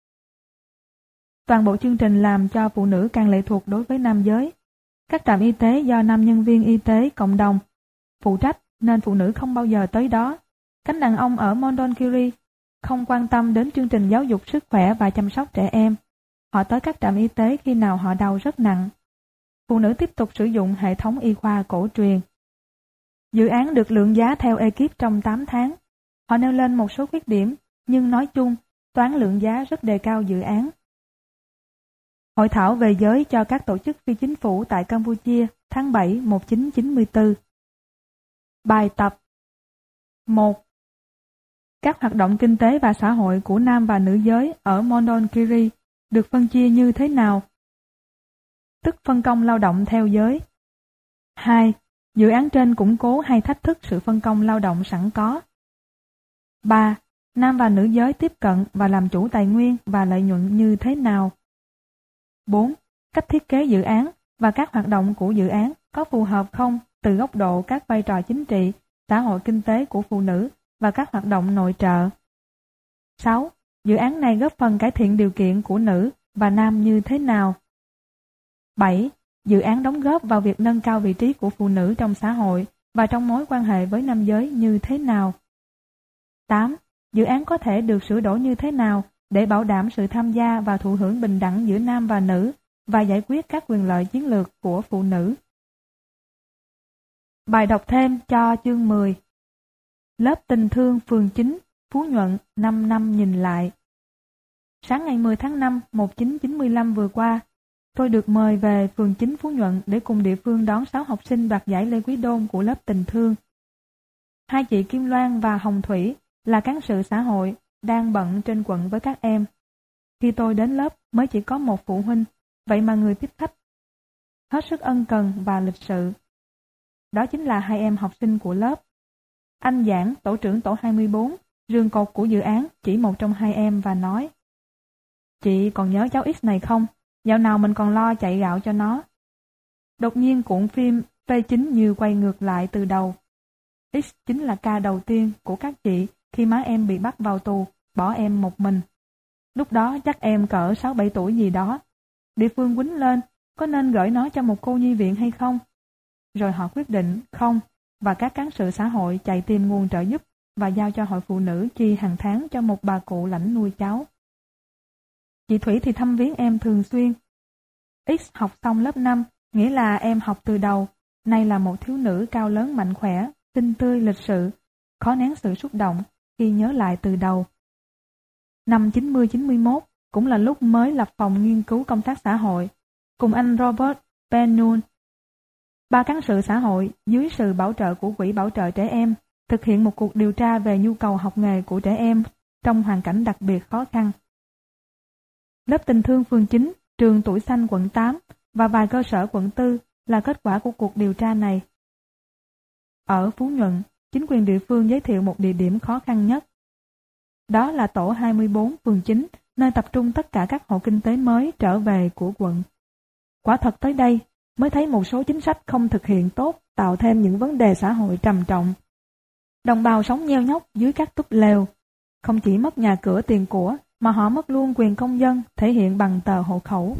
Toàn bộ chương trình làm cho phụ nữ càng lệ thuộc đối với nam giới. Các trạm y tế do nam nhân viên y tế cộng đồng phụ trách nên phụ nữ không bao giờ tới đó. Cánh đàn ông ở Mondonkiri không quan tâm đến chương trình giáo dục sức khỏe và chăm sóc trẻ em. Họ tới các trạm y tế khi nào họ đau rất nặng. Phụ nữ tiếp tục sử dụng hệ thống y khoa cổ truyền. Dự án được lượng giá theo ekip trong 8 tháng. Họ nêu lên một số khuyết điểm, nhưng nói chung, toán lượng giá rất đề cao dự án. Hội thảo về giới cho các tổ chức phi chính phủ tại Campuchia tháng 7 1994. Bài tập 1. Các hoạt động kinh tế và xã hội của nam và nữ giới ở Mondonkiri được phân chia như thế nào? Tức phân công lao động theo giới. 2. Dự án trên củng cố hay thách thức sự phân công lao động sẵn có. 3. Nam và nữ giới tiếp cận và làm chủ tài nguyên và lợi nhuận như thế nào? 4. Cách thiết kế dự án và các hoạt động của dự án có phù hợp không từ góc độ các vai trò chính trị, xã hội kinh tế của phụ nữ và các hoạt động nội trợ. 6. Dự án này góp phần cải thiện điều kiện của nữ và nam như thế nào? 7. Dự án đóng góp vào việc nâng cao vị trí của phụ nữ trong xã hội và trong mối quan hệ với nam giới như thế nào? 8. Dự án có thể được sửa đổi như thế nào để bảo đảm sự tham gia và thụ hưởng bình đẳng giữa nam và nữ và giải quyết các quyền lợi chiến lược của phụ nữ? Bài đọc thêm cho chương 10. Lớp tình thương phường 9, Phú Nhuận, 5 năm nhìn lại. Sáng ngày 10 tháng 5, 1995 vừa qua, tôi được mời về phường 9 Phú Nhuận để cùng địa phương đón 6 học sinh đoạt giải Lê Quý Đôn của lớp tình thương. Hai chị Kim Loan và Hồng Thủy là cán sự xã hội đang bận trên quận với các em. Khi tôi đến lớp mới chỉ có một phụ huynh, vậy mà người tiếp khách hết sức ân cần và lịch sự. Đó chính là hai em học sinh của lớp. Anh Giảng, tổ trưởng tổ 24, rường cột của dự án, chỉ một trong hai em và nói: "Chị còn nhớ cháu X này không? Dạo nào mình còn lo chạy gạo cho nó." Đột nhiên cuộn phim P9 như quay ngược lại từ đầu. X chính là ca đầu tiên của các chị khi má em bị bắt vào tù, bỏ em một mình. Lúc đó chắc em cỡ 6-7 tuổi gì đó. Địa phương quýnh lên, có nên gửi nó cho một cô nhi viện hay không? Rồi họ quyết định không, và các cán sự xã hội chạy tìm nguồn trợ giúp và giao cho hội phụ nữ chi hàng tháng cho một bà cụ lãnh nuôi cháu. Chị Thủy thì thăm viếng em thường xuyên. X học xong lớp 5, nghĩa là em học từ đầu, nay là một thiếu nữ cao lớn mạnh khỏe, xinh tươi lịch sự, khó nén sự xúc động khi nhớ lại từ đầu. Năm 90-91 cũng là lúc mới lập phòng nghiên cứu công tác xã hội, cùng anh Robert Pennoon. Ba cán sự xã hội dưới sự bảo trợ của Quỹ Bảo trợ Trẻ Em thực hiện một cuộc điều tra về nhu cầu học nghề của trẻ em trong hoàn cảnh đặc biệt khó khăn. Lớp tình thương phường 9, trường Tuổi Xanh quận 8 và vài cơ sở quận 4 là kết quả của cuộc điều tra này. Ở Phú Nhuận, chính quyền địa phương giới thiệu một địa điểm khó khăn nhất. Đó là tổ 24 phường 9, nơi tập trung tất cả các hộ kinh tế mới trở về của quận. Quả thật tới đây mới thấy một số chính sách không thực hiện tốt tạo thêm những vấn đề xã hội trầm trọng. Đồng bào sống nheo nhóc dưới các túp lều, không chỉ mất nhà cửa tiền của mà họ mất luôn quyền công dân thể hiện bằng tờ hộ khẩu.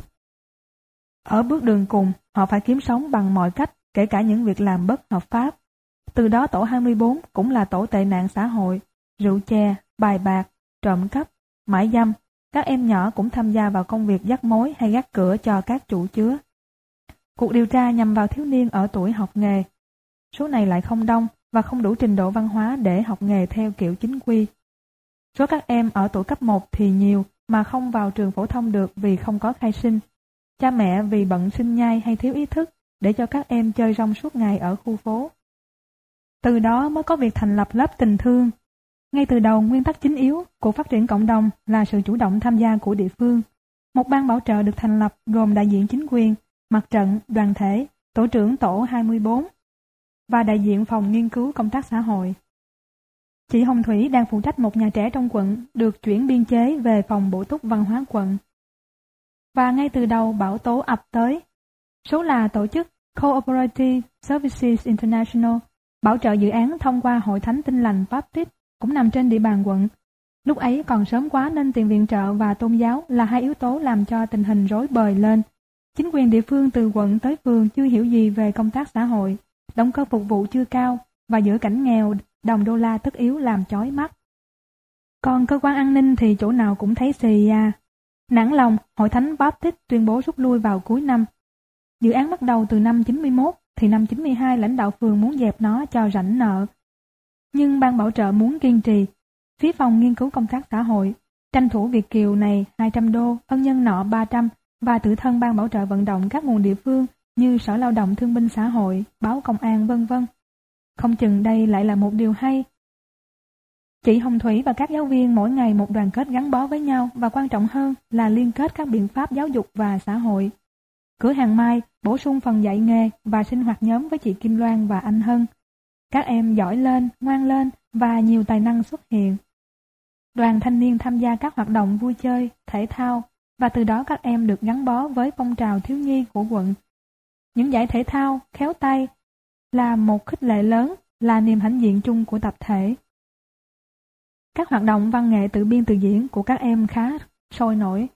Ở bước đường cùng, họ phải kiếm sống bằng mọi cách, kể cả những việc làm bất hợp pháp. Từ đó tổ 24 cũng là tổ tệ nạn xã hội, rượu chè, bài bạc, trộm cắp, mại dâm. Các em nhỏ cũng tham gia vào công việc dắt mối hay gác cửa cho các chủ chứa. Cuộc điều tra nhằm vào thiếu niên ở tuổi học nghề. Số này lại không đông và không đủ trình độ văn hóa để học nghề theo kiểu chính quy. Số các em ở tuổi cấp 1 thì nhiều mà không vào trường phổ thông được vì không có khai sinh. Cha mẹ vì bận sinh nhai hay thiếu ý thức để cho các em chơi rong suốt ngày ở khu phố. Từ đó mới có việc thành lập lớp tình thương. Ngay từ đầu, nguyên tắc chính yếu của phát triển cộng đồng là sự chủ động tham gia của địa phương. Một ban bảo trợ được thành lập gồm đại diện chính quyền, mặt trận, đoàn thể, tổ trưởng tổ 24 và đại diện phòng nghiên cứu công tác xã hội. Chị Hồng Thủy đang phụ trách một nhà trẻ trong quận được chuyển biên chế về phòng bổ túc văn hóa quận. Và ngay từ đầu bão tố ập tới. Số là tổ chức Cooperative Services International bảo trợ dự án thông qua Hội Thánh Tin Lành Baptist cũng nằm trên địa bàn quận. Lúc ấy còn sớm quá nên tiền viện trợ và tôn giáo là hai yếu tố làm cho tình hình rối bời lên. Chính quyền địa phương từ quận tới phường chưa hiểu gì về công tác xã hội, động cơ phục vụ chưa cao và giữa cảnh nghèo, đồng đô la tất yếu làm chói mắt. Còn cơ quan an ninh thì chỗ nào cũng thấy xì à. Nản lòng, Hội Thánh Baptist tuyên bố rút lui vào cuối năm. Dự án bắt đầu từ năm 91 thì năm 92 lãnh đạo phường muốn dẹp nó cho rảnh nợ. Nhưng ban bảo trợ muốn kiên trì. Phía phòng nghiên cứu công tác xã hội tranh thủ Việt kiều này 200 đô, ân nhân nọ 300 và tự thân ban bảo trợ vận động các nguồn địa phương như Sở Lao động Thương binh Xã hội, Báo Công an vân vân. Không chừng đây lại là một điều hay. Chị Hồng Thủy và các giáo viên mỗi ngày một đoàn kết gắn bó với nhau và quan trọng hơn là liên kết các biện pháp giáo dục và xã hội. Cửa hàng Mai bổ sung phần dạy nghề và sinh hoạt nhóm với chị Kim Loan và anh Hân. Các em giỏi lên, ngoan lên và nhiều tài năng xuất hiện. Đoàn thanh niên tham gia các hoạt động vui chơi, thể thao và từ đó các em được gắn bó với phong trào thiếu nhi của quận. Những giải thể thao, khéo tay là một khích lệ lớn, là niềm hãnh diện chung của tập thể. Các hoạt động văn nghệ tự biên tự diễn của các em khá sôi nổi.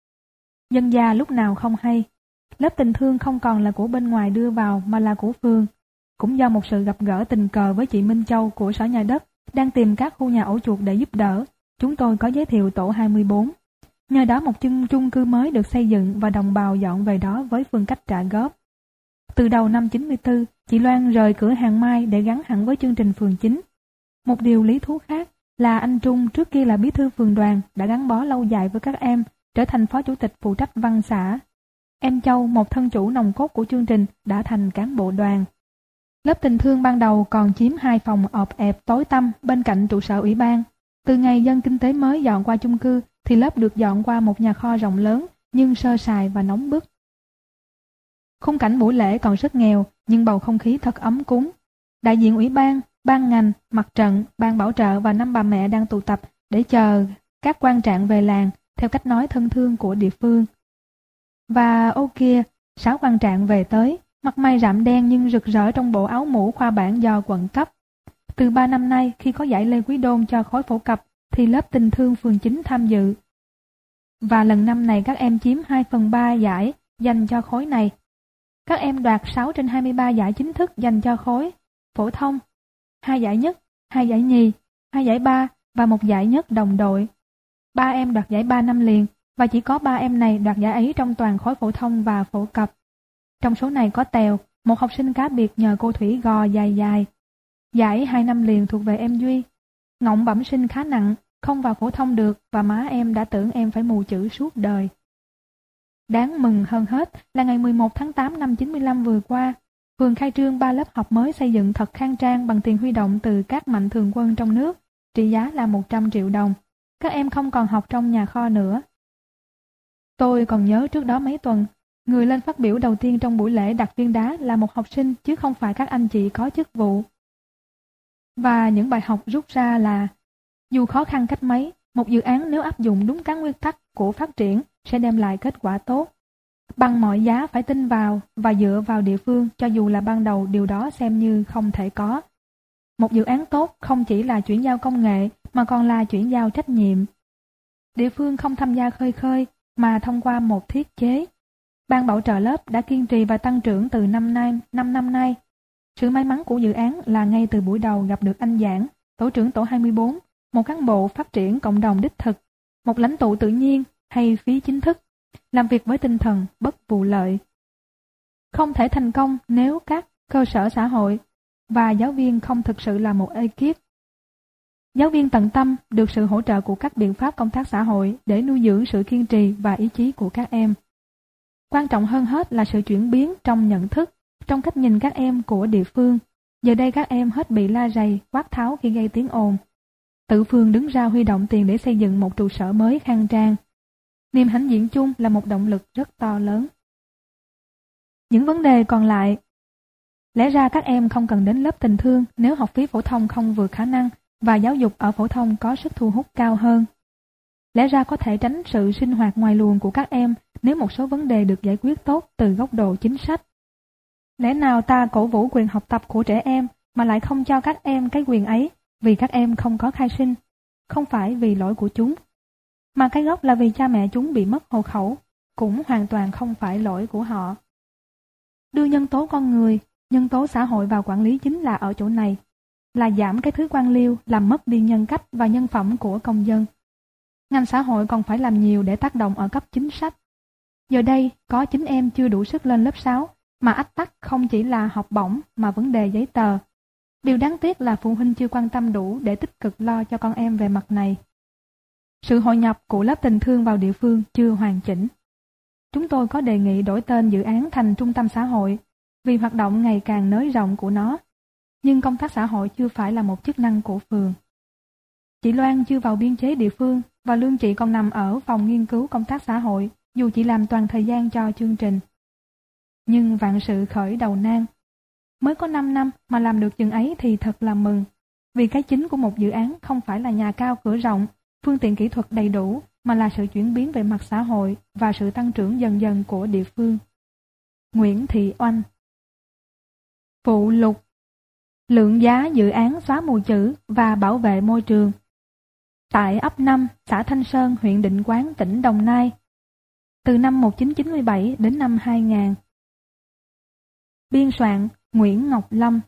Dân gia lúc nào không hay, lớp tình thương không còn là của bên ngoài đưa vào mà là của phường. Cũng do một sự gặp gỡ tình cờ với chị Minh Châu của Sở Nhà đất đang tìm các khu nhà ổ chuột để giúp đỡ, chúng tôi có giới thiệu tổ 24. Nhờ đó một chung cư mới được xây dựng và đồng bào dọn về đó với phương cách trả góp. Từ đầu năm 94, chị Loan rời cửa hàng Mai để gắn hẳn với chương trình phường chính. Một điều lý thú khác là anh Trung trước kia là bí thư phường đoàn đã gắn bó lâu dài với các em, trở thành phó chủ tịch phụ trách văn xã. Em Châu, một thân chủ nòng cốt của chương trình, đã thành cán bộ đoàn. Lớp tình thương ban đầu còn chiếm 2 phòng ọp ẹp tối tăm bên cạnh trụ sở ủy ban. Từ ngày dân kinh tế mới dọn qua chung cư thì lớp được dọn qua một nhà kho rộng lớn nhưng sơ sài và nóng bức. Khung cảnh buổi lễ còn rất nghèo nhưng bầu không khí thật ấm cúng. Đại diện ủy ban, ban ngành, mặt trận, ban bảo trợ và 5 bà mẹ đang tụ tập để chờ các quan trạng về làng theo cách nói thân thương của địa phương. Và ô kia, 6 quan trạng về tới, mặt mày rạm đen nhưng rực rỡ trong bộ áo mũ khoa bản do quận cấp. Từ 3 năm nay, khi có giải Lê Quý Đôn cho khối phổ cập, thì lớp tình thương phường chính tham dự. Và lần năm này các em chiếm 2/3 giải dành cho khối này. Các em đoạt 6 trên 23 giải chính thức dành cho khối phổ thông, 2 giải nhất, 2 giải nhì, 2 giải ba và 1 giải nhất đồng đội. 3 em đoạt giải 3 năm liền và chỉ có 3 em này đoạt giải ấy trong toàn khối phổ thông và phổ cập. Trong số này có Tèo, một học sinh cá biệt nhờ cô Thủy gò dài dài. Giải 2 năm liền thuộc về em Duy. Ngọng bẩm sinh khá nặng, không vào phổ thông được và má em đã tưởng em phải mù chữ suốt đời. Đáng mừng hơn hết là ngày 11 tháng 8 năm 95 vừa qua, phường khai trương 3 lớp học mới xây dựng thật khang trang bằng tiền huy động từ các mạnh thường quân trong nước, trị giá là 100 triệu đồng. Các em không còn học trong nhà kho nữa. Tôi còn nhớ trước đó mấy tuần, người lên phát biểu đầu tiên trong buổi lễ đặt viên đá là một học sinh chứ không phải các anh chị có chức vụ. Và những bài học rút ra là dù khó khăn cách mấy, một dự án nếu áp dụng đúng các nguyên tắc của phát triển sẽ đem lại kết quả tốt. Bằng mọi giá phải tin vào và dựa vào địa phương cho dù là ban đầu điều đó xem như không thể có. Một dự án tốt không chỉ là chuyển giao công nghệ mà còn là chuyển giao trách nhiệm. Địa phương không tham gia khơi khơi mà thông qua một thiết chế. Ban bảo trợ lớp đã kiên trì và tăng trưởng từ 5 năm nay. Sự may mắn của dự án là ngay từ buổi đầu gặp được anh Giảng, tổ trưởng tổ 24, một cán bộ phát triển cộng đồng đích thực, một lãnh tụ tự nhiên hay phí chính thức, làm việc với tinh thần bất vụ lợi. Không thể thành công nếu các cơ sở xã hội và giáo viên không thực sự là một ekip. Giáo viên tận tâm được sự hỗ trợ của các biện pháp công tác xã hội để nuôi dưỡng sự kiên trì và ý chí của các em. Quan trọng hơn hết là sự chuyển biến trong nhận thức, trong cách nhìn các em của địa phương. Giờ đây các em hết bị la rầy, quát tháo khi gây tiếng ồn. Tự phường đứng ra huy động tiền để xây dựng một trụ sở mới khang trang. Niềm hãnh diện chung là một động lực rất to lớn. Những vấn đề còn lại. Lẽ ra các em không cần đến lớp tình thương nếu học phí phổ thông không vượt khả năng và giáo dục ở phổ thông có sức thu hút cao hơn. Lẽ ra có thể tránh sự sinh hoạt ngoài luồng của các em nếu một số vấn đề được giải quyết tốt từ góc độ chính sách. Lẽ nào ta cổ vũ quyền học tập của trẻ em mà lại không cho các em cái quyền ấy vì các em không có khai sinh, không phải vì lỗi của chúng, mà cái gốc là vì cha mẹ chúng bị mất hộ khẩu, cũng hoàn toàn không phải lỗi của họ. Đưa nhân tố con người, nhân tố xã hội vào quản lý chính là ở chỗ này, là giảm cái thứ quan liêu làm mất đi nhân cách và nhân phẩm của công dân. Ngành xã hội còn phải làm nhiều để tác động ở cấp chính sách. Giờ đây, có chính em chưa đủ sức lên lớp 6, mà ách tắc không chỉ là học bổng mà vấn đề giấy tờ. Điều đáng tiếc là phụ huynh chưa quan tâm đủ để tích cực lo cho con em về mặt này. Sự hội nhập của lớp tình thương vào địa phương chưa hoàn chỉnh. Chúng tôi có đề nghị đổi tên dự án thành trung tâm xã hội vì hoạt động ngày càng nới rộng của nó. Nhưng công tác xã hội chưa phải là một chức năng của phường. Chị Loan chưa vào biên chế địa phương và lương chị còn nằm ở phòng nghiên cứu công tác xã hội dù chị làm toàn thời gian cho chương trình. Nhưng vạn sự khởi đầu nan. Mới có 5 năm mà làm được chừng ấy thì thật là mừng. Vì cái chính của một dự án không phải là nhà cao cửa rộng, phương tiện kỹ thuật đầy đủ, mà là sự chuyển biến về mặt xã hội và sự tăng trưởng dần dần của địa phương. Nguyễn Thị Oanh. Phụ lục. Lượng giá dự án xóa mù chữ và bảo vệ môi trường. Tại ấp 5, xã Thanh Sơn, huyện Định Quán, tỉnh Đồng Nai. Từ năm 1997 đến năm 2000. Biên soạn Nguyễn Ngọc Lâm.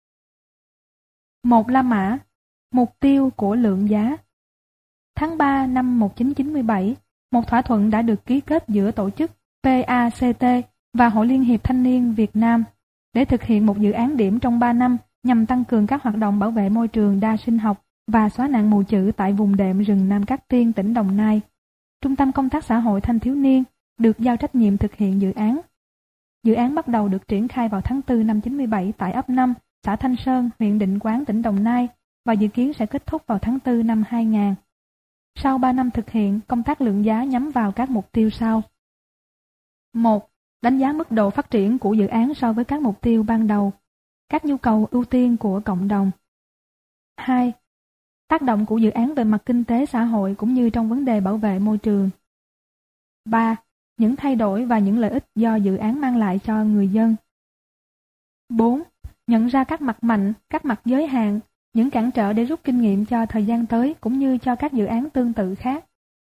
1 La Mã. Mục tiêu của lượng giá. Tháng 3 năm 1997, một thỏa thuận đã được ký kết giữa tổ chức PACT và Hội Liên hiệp Thanh niên Việt Nam để thực hiện một dự án điểm trong 3 năm nhằm tăng cường các hoạt động bảo vệ môi trường đa sinh học và xóa nạn mù chữ tại vùng đệm rừng Nam Cát Tiên, tỉnh Đồng Nai. Trung tâm Công tác Xã hội Thanh thiếu niên được giao trách nhiệm thực hiện dự án. Dự án bắt đầu được triển khai vào tháng 4 năm 97 tại ấp 5, xã Thanh Sơn, huyện Định Quán, tỉnh Đồng Nai và dự kiến sẽ kết thúc vào tháng 4 năm 2000. Sau 3 năm thực hiện, công tác lượng giá nhắm vào các mục tiêu sau. 1. Đánh giá mức độ phát triển của dự án so với các mục tiêu ban đầu, các nhu cầu ưu tiên của cộng đồng. 2. Tác động của dự án về mặt kinh tế xã hội cũng như trong vấn đề bảo vệ môi trường. 3. Những thay đổi và những lợi ích do dự án mang lại cho người dân. 4. Nhận ra các mặt mạnh, các mặt giới hạn, những cản trở để rút kinh nghiệm cho thời gian tới cũng như cho các dự án tương tự khác.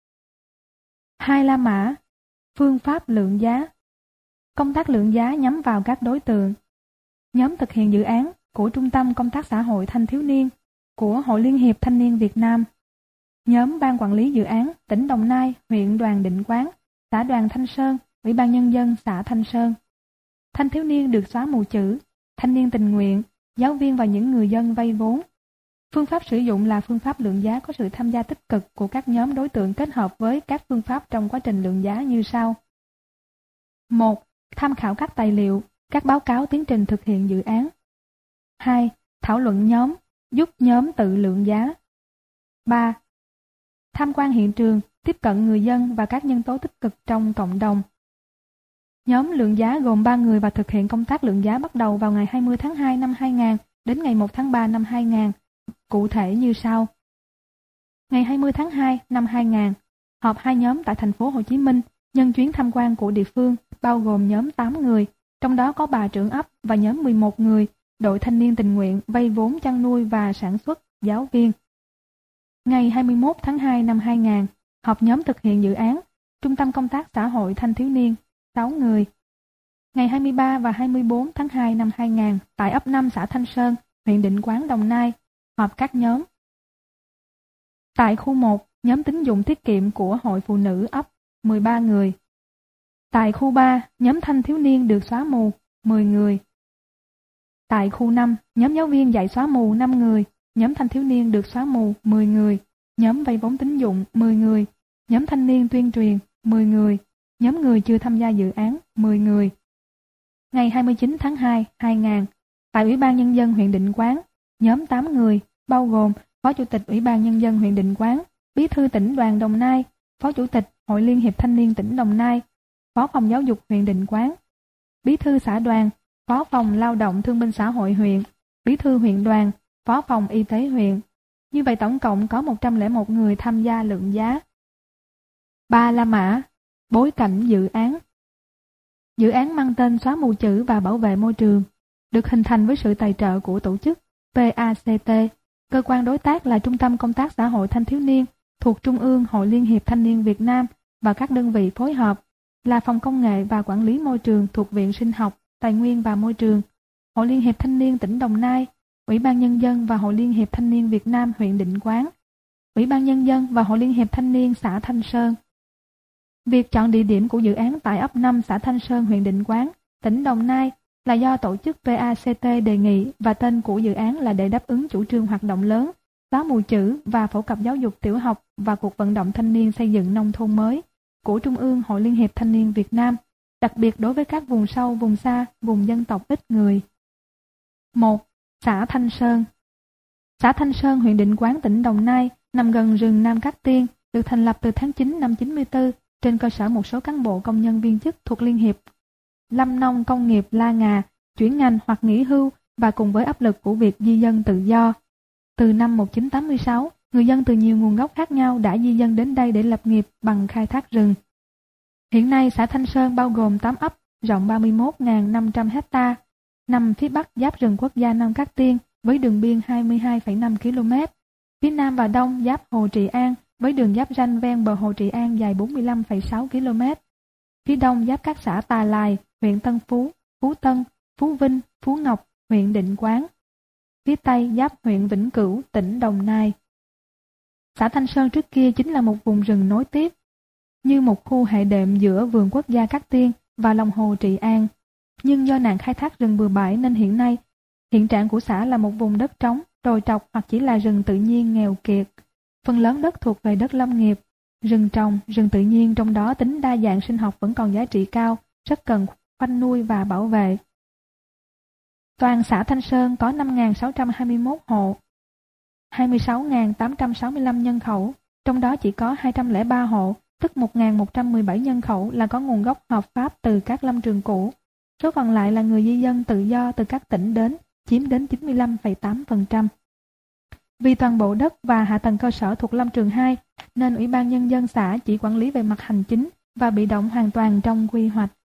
2 La Mã. Phương pháp lượng giá. Công tác lượng giá nhắm vào các đối tượng. Nhóm thực hiện dự án của Trung tâm Công tác Xã hội Thanh thiếu niên, của Hội Liên hiệp Thanh niên Việt Nam. Nhóm Ban quản lý dự án tỉnh Đồng Nai, huyện Đoàn Định Quán, xã Đoàn Thanh Sơn, Ủy ban Nhân dân xã Thanh Sơn. Thanh thiếu niên được xóa mù chữ, thanh niên tình nguyện, giáo viên và những người dân vay vốn. Phương pháp sử dụng là phương pháp lượng giá có sự tham gia tích cực của các nhóm đối tượng kết hợp với các phương pháp trong quá trình lượng giá như sau. 1. Tham khảo các tài liệu, các báo cáo tiến trình thực hiện dự án. 2. Thảo luận nhóm, giúp nhóm tự lượng giá. 3. Tham quan hiện trường, tiếp cận người dân và các nhân tố tích cực trong cộng đồng. Nhóm lượng giá gồm 3 người và thực hiện công tác lượng giá bắt đầu vào ngày 20 tháng 2 năm 2000 đến ngày 1 tháng 3 năm 2000. Cụ thể như sau. Ngày 20 tháng 2 năm 2000, họp 2 nhóm tại thành phố Hồ Chí Minh nhân chuyến tham quan của địa phương, bao gồm nhóm 8 người, trong đó có bà trưởng ấp và nhóm 11 người, đội thanh niên tình nguyện vay vốn chăn nuôi và sản xuất, giáo viên. Ngày 21 tháng 2 năm 2000, họp nhóm thực hiện dự án, Trung tâm Công tác Xã hội Thanh thiếu niên, 6 người. Ngày 23 và 24 tháng 2 năm 2000, tại ấp 5 xã Thanh Sơn, huyện Định Quán, Đồng Nai, họp các nhóm. Tại khu 1, nhóm tín dụng tiết kiệm của Hội Phụ nữ ấp, 13 người. Tại khu 3, nhóm thanh thiếu niên được xóa mù, 10 người. Tại khu 5, nhóm giáo viên dạy xóa mù 5 người, nhóm thanh thiếu niên được xóa mù 10 người, nhóm vay vốn tín dụng 10 người, nhóm thanh niên tuyên truyền 10 người, nhóm người chưa tham gia dự án 10 người. Ngày 29 tháng 2, 2000, tại Ủy ban Nhân dân huyện Định Quán, nhóm 8 người, bao gồm Phó Chủ tịch Ủy ban Nhân dân huyện Định Quán, Bí thư tỉnh đoàn Đồng Nai, Phó Chủ tịch Hội Liên hiệp Thanh niên tỉnh Đồng Nai, Phó phòng giáo dục huyện Định Quán, Bí thư xã đoàn, Phó phòng lao động thương binh xã hội huyện, Bí thư huyện đoàn, Phó phòng y tế huyện. Như vậy tổng cộng có 101 người tham gia lượng giá. 3 La Mã, bối cảnh dự án. Dự án mang tên xóa mù chữ và bảo vệ môi trường, được hình thành với sự tài trợ của tổ chức PACT, cơ quan đối tác là Trung tâm Công tác Xã hội Thanh thiếu niên thuộc Trung ương Hội Liên hiệp Thanh niên Việt Nam và các đơn vị phối hợp là Phòng Công nghệ và Quản lý Môi trường thuộc Viện Sinh học, Tài nguyên và Môi trường, Hội Liên hiệp Thanh niên tỉnh Đồng Nai, Ủy ban Nhân dân và Hội Liên hiệp Thanh niên Việt Nam huyện Định Quán, Ủy ban Nhân dân và Hội Liên hiệp Thanh niên xã Thanh Sơn. Việc chọn địa điểm của dự án tại ấp 5 xã Thanh Sơn huyện Định Quán, tỉnh Đồng Nai là do tổ chức PACT đề nghị và tên của dự án là để đáp ứng chủ trương hoạt động lớn, xóa mù chữ và phổ cập giáo dục tiểu học và cuộc vận động thanh niên xây dựng nông thôn mới của Trung ương Hội Liên hiệp Thanh niên Việt Nam, đặc biệt đối với các vùng sâu, vùng xa, vùng dân tộc ít người. 1. Xã Thanh Sơn. Xã Thanh Sơn huyện Định Quán tỉnh Đồng Nai nằm gần rừng Nam Cát Tiên, được thành lập từ tháng 9 năm 94 trên cơ sở một số cán bộ công nhân viên chức thuộc Liên hiệp Lâm nông công nghiệp La Ngà chuyển ngành hoặc nghỉ hưu và cùng với áp lực của việc di dân tự do. Từ năm 1986, người dân từ nhiều nguồn gốc khác nhau đã di dân đến đây để lập nghiệp bằng khai thác rừng. Hiện nay xã Thanh Sơn bao gồm 8 ấp rộng 31.500 ha, nằm phía bắc giáp rừng quốc gia Nam Cát Tiên với đường biên 22,5 km, phía nam và đông giáp Hồ Trị An với đường giáp ranh ven bờ Hồ Trị An dài 45,6 km, phía đông giáp các xã Tà Lài, huyện Tân Phú, Phú Tân, Phú Vinh, Phú Ngọc, huyện Định Quán, phía tây giáp huyện Vĩnh Cửu, tỉnh Đồng Nai. Xã Thanh Sơn trước kia chính là một vùng rừng nối tiếp, như một khu hệ đệm giữa vườn quốc gia Cát Tiên và lòng hồ Trị An. Nhưng do nạn khai thác rừng bừa bãi nên hiện nay, hiện trạng của xã là một vùng đất trống, đồi trọc hoặc chỉ là rừng tự nhiên nghèo kiệt. Phần lớn đất thuộc về đất lâm nghiệp, rừng trồng, rừng tự nhiên trong đó tính đa dạng sinh học vẫn còn giá trị cao, rất cần khoanh nuôi và bảo vệ. Toàn xã Thanh Sơn có 5.621 hộ, 26.865 nhân khẩu, trong đó chỉ có 203 hộ, tức 1.117 nhân khẩu là có nguồn gốc hợp pháp từ các lâm trường cũ. Số còn lại là người di dân tự do từ các tỉnh đến, chiếm đến 95,8%. Vì toàn bộ đất và hạ tầng cơ sở thuộc lâm trường 2, nên Ủy ban Nhân dân xã chỉ quản lý về mặt hành chính và bị động hoàn toàn trong quy hoạch.